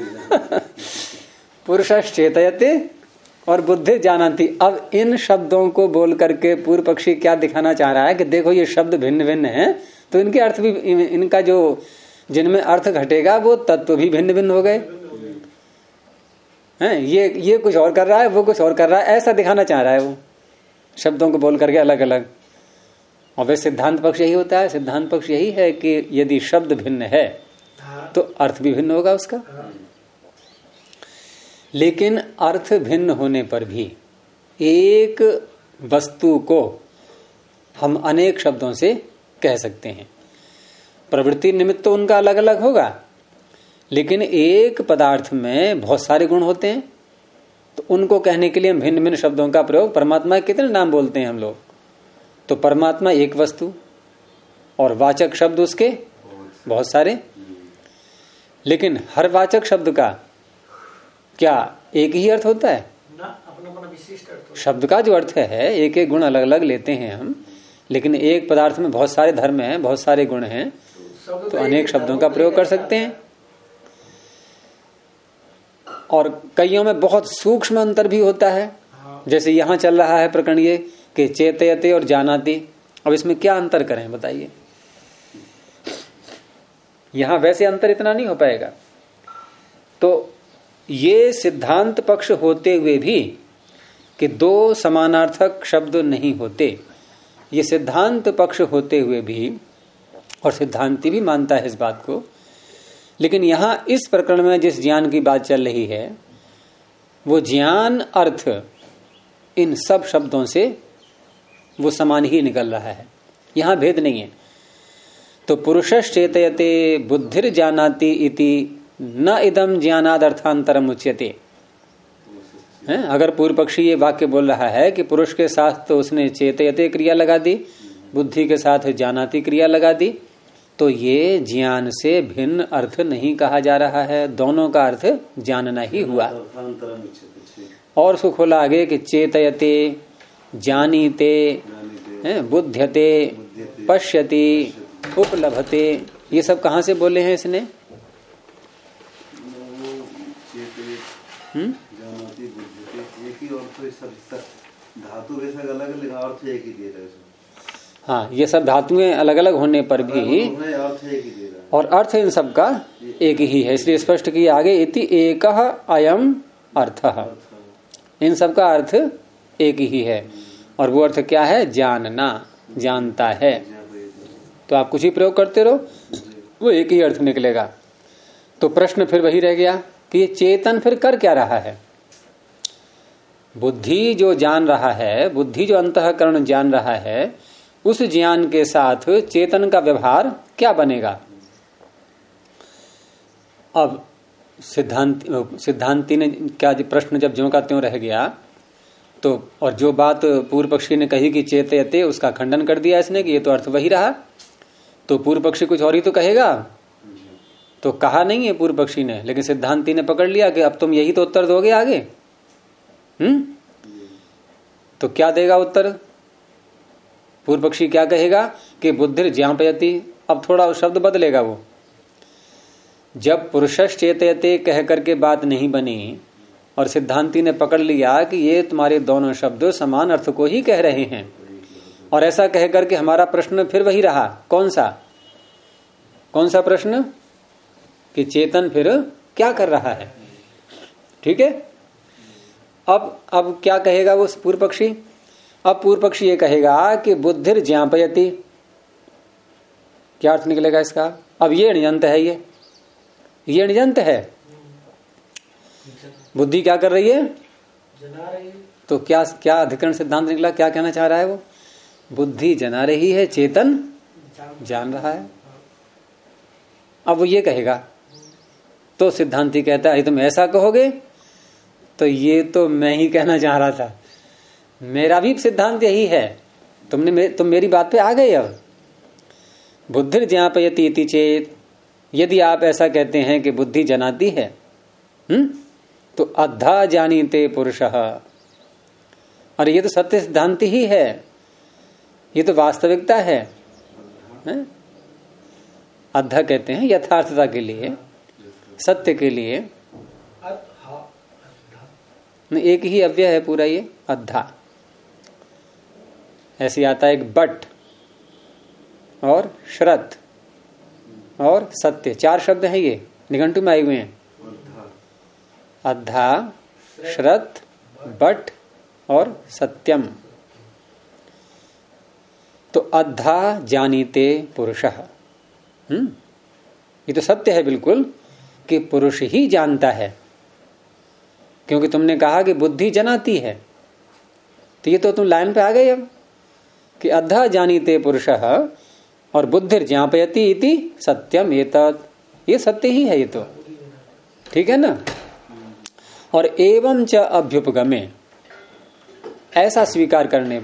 पुरुषश चेतयते और बुद्धि जानाती। अब इन शब्दों को बोल करके पूर्व पक्षी क्या दिखाना चाह रहा है कि देखो ये शब्द भिन्न भिन्न हैं, तो इनके अर्थ भी, इनका जो जिनमें अर्थ घटेगा वो तत्व भी भिन्न भिन्न हो गए हैं। ये कुछ और कर रहा है, वो कुछ और कर रहा है, ऐसा दिखाना चाह रहा है वो, शब्दों को बोल करके अलग अलग। और वे सिद्धांत पक्ष यही होता है, सिद्धांत पक्ष यही है कि यदि शब्द भिन्न है तो अर्थ भी भिन्न होगा उसका। लेकिन अर्थ भिन्न होने पर भी एक वस्तु को हम अनेक शब्दों से कह सकते हैं। प्रवृत्ति निमित्त तो उनका अलग अलग होगा, लेकिन एक पदार्थ में बहुत सारे गुण होते हैं, तो उनको कहने के लिए हम भिन्न भिन्न शब्दों का प्रयोग। परमात्मा के कितने नाम बोलते हैं हम लोग, तो परमात्मा एक वस्तु और वाचक शब्द उसके बहुत सारे। लेकिन हर वाचक शब्द का क्या एक ही अर्थ होता है ना, अपना विशिष्ट अर्थ। शब्द का जो अर्थ है एक एक गुण अलग अलग लेते हैं हम, लेकिन एक पदार्थ में बहुत सारे धर्म हैं, बहुत सारे गुण हैं, तो अनेक शब्दों का प्रयोग कर सकते हैं। और कईयों में बहुत सूक्ष्म अंतर भी होता है, जैसे यहां चल रहा है प्रकरण ये कि चेतयते और जानाती। अब इसमें क्या अंतर करें बताइए, यहां वैसे अंतर इतना नहीं हो पाएगा। तो ये सिद्धांत पक्ष होते हुए भी कि दो समानार्थक शब्द नहीं होते, ये सिद्धांत पक्ष होते हुए भी, और सिद्धांति भी मानता है इस बात को, लेकिन यहां इस प्रकरण में जिस ज्ञान की बात चल रही है वो ज्ञान अर्थ इन सब शब्दों से वो समान ही निकल रहा है, यहां भेद नहीं है। तो पुरुषश चेतयते बुद्धिर जानाति इति न इदम ज्ञानाद अर्थांतरम उच्यते। अगर पूर्व पक्षी ये वाक्य बोल रहा है कि पुरुष के साथ तो उसने चेतयते क्रिया लगा दी, बुद्धि के साथ जानाति क्रिया लगा दी, तो ये ज्ञान से भिन्न अर्थ नहीं कहा जा रहा है, दोनों का अर्थ जानना ही हुआ। और उसको खोला आगे कि चेतयते, जानीते, बुध्यते, पश्यति, उपलभते, ये सब कहाँ से बोले हैं इसने? धातु वैसा अलग अलग अर्थ एक ही दे रहा है। हाँ, ये सब धातुएं अलग अलग होने पर भी और अर्थ इन सब का एक ही है, इसलिए स्पष्ट किया आगे इति एकः अयम अर्थः, इन सब का अर्थ एक ही है। और वो अर्थ क्या है? जानना, जानता है। तो आप कुछ ही प्रयोग करते रहो, वो एक ही अर्थ निकलेगा। तो प्रश्न फिर वही रह गया कि ये चेतन फिर कर क्या रहा है? बुद्धि जो जान रहा है, बुद्धि जो अंतःकरण जान रहा है, उस ज्ञान के साथ चेतन का व्यवहार क्या बनेगा? अब सिद्धांति ने क्या प्रश्न जब ज्यों का त्यों रह गया, तो और जो बात पूर्व पक्षी ने कही कि चेतयते, उसका खंडन कर दिया इसने कि ये तो अर्थ वही रहा। तो पूर्व पक्षी कुछ और ही तो कहेगा, तो कहा नहीं है पूर्व पक्षी ने, लेकिन सिद्धांति ने पकड़ लिया कि अब तुम यही तो उत्तर दोगे आगे। तो क्या देगा उत्तर? पूर्व पक्षी क्या कहेगा कि बुद्धिर ज्ञापयति। अब थोड़ा शब्द बदलेगा वो। जब पुरुषश चेतयते कह करके बात नहीं बनी और सिद्धांती ने पकड़ लिया कि ये तुम्हारे दोनों शब्द समान अर्थ को ही कह रहे हैं, और ऐसा कह करके हमारा प्रश्न फिर वही रहा। कौन सा प्रश्न? कि चेतन फिर क्या कर रहा है। ठीक है। अब क्या कहेगा वो पूर्व पक्षी? अब पूर्व पक्षी ये कहेगा कि बुद्धिर ज्ञापयति। क्या अर्थ निकलेगा इसका? अब ये णिजंत है, ये णिजंत है। बुद्धि क्या कर रही है? जना रही है। तो क्या अधिकरण सिद्धांत निकला? क्या कहना चाह रहा है वो? बुद्धि जना रही है, चेतन जान रहा है। अब वो ये कहेगा, तो सिद्धांती कहता है तुम ऐसा कहोगे तो ये तो मैं ही कहना चाह रहा था, मेरा भी सिद्धांत यही है। तुम मेरी बात पे आ गए। अब बुद्धिर ज्ञापयति इति चेत, यदि आप ऐसा कहते हैं कि बुद्धि जनाती है, तो अद्धा जानीते पुरुषः। और ये तो सत्य सिद्धांत ही है, ये तो वास्तविकता है। अद्धा कहते हैं यथार्थता के लिए, सत्य के लिए। एक ही अव्यय है पूरा ये अद्धा। ऐसे आता है एक बट और श्रत और सत्य, 4 शब्द हैं ये निघंटु में आए हुए हैं। अद्धा, श्रत, बट और सत्यम। तो अद्धा जानीते पुरुषः। ये तो सत्य है बिल्कुल कि पुरुष ही जानता है, क्योंकि तुमने कहा कि बुद्धि जनाती है। तो ये तो तुम लाइन पे आ गए अब कि अद्धा जानीते पुरुषः और बुद्धिर ज्ञापयति इति सत्यम एतत्। ये सत्य ही है ये तो, ठीक है ना। और एवं च अभ्युपगमे, ऐसा स्वीकार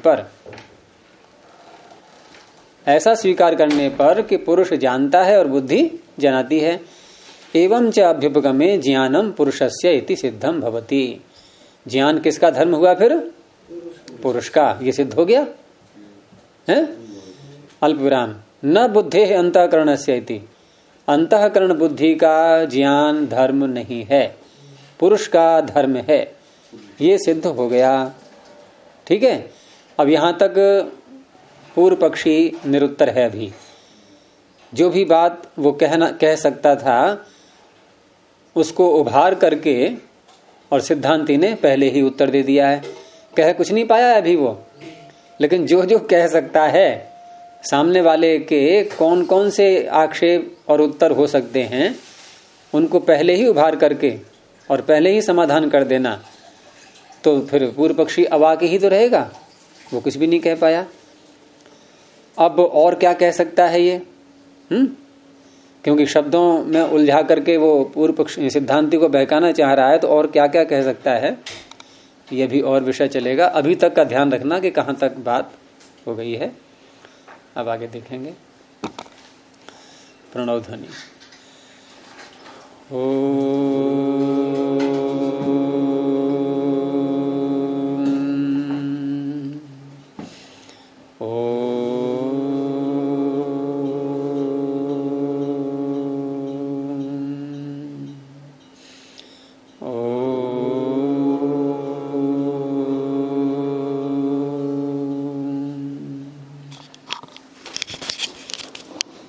करने पर कि पुरुष जानता है और बुद्धि जनाती है। एवं च अभ्युपगमे ज्ञानम पुरुषस्य इति सिद्धम भवति। ज्ञान किसका धर्म हुआ फिर? पुरुष का। ये सिद्ध हो गया है। अल्पविराम न बुद्धे अंतःकरणस्य इति। अंतःकरण बुद्धि का ज्ञान धर्म नहीं है, पुरुष का धर्म है। ये सिद्ध हो गया। ठीक है। अब यहां तक पूर्व पक्षी निरुत्तर है। अभी जो भी बात वो कह सकता था उसको उभार करके और सिद्धांती ने पहले ही उत्तर दे दिया है। कह कुछ नहीं पाया है अभी वो, लेकिन जो जो कह सकता है सामने वाले के कौन कौन से आक्षेप और उत्तर हो सकते हैं उनको पहले ही उभार करके और पहले ही समाधान कर देना, तो फिर पूर्व पक्षी अवाक ही तो रहेगा, वो कुछ भी नहीं कह पाया। अब और क्या कह सकता है ये? क्योंकि शब्दों में उलझा करके वो पूर्व पक्षी सिद्धांति को बहकाना चाह रहा है, तो और क्या क्या कह सकता है ये भी और विषय चलेगा। अभी तक का ध्यान रखना कि कहाँ तक बात हो गई है। अब आगे देखेंगे। प्रणव ध्वनि। ओ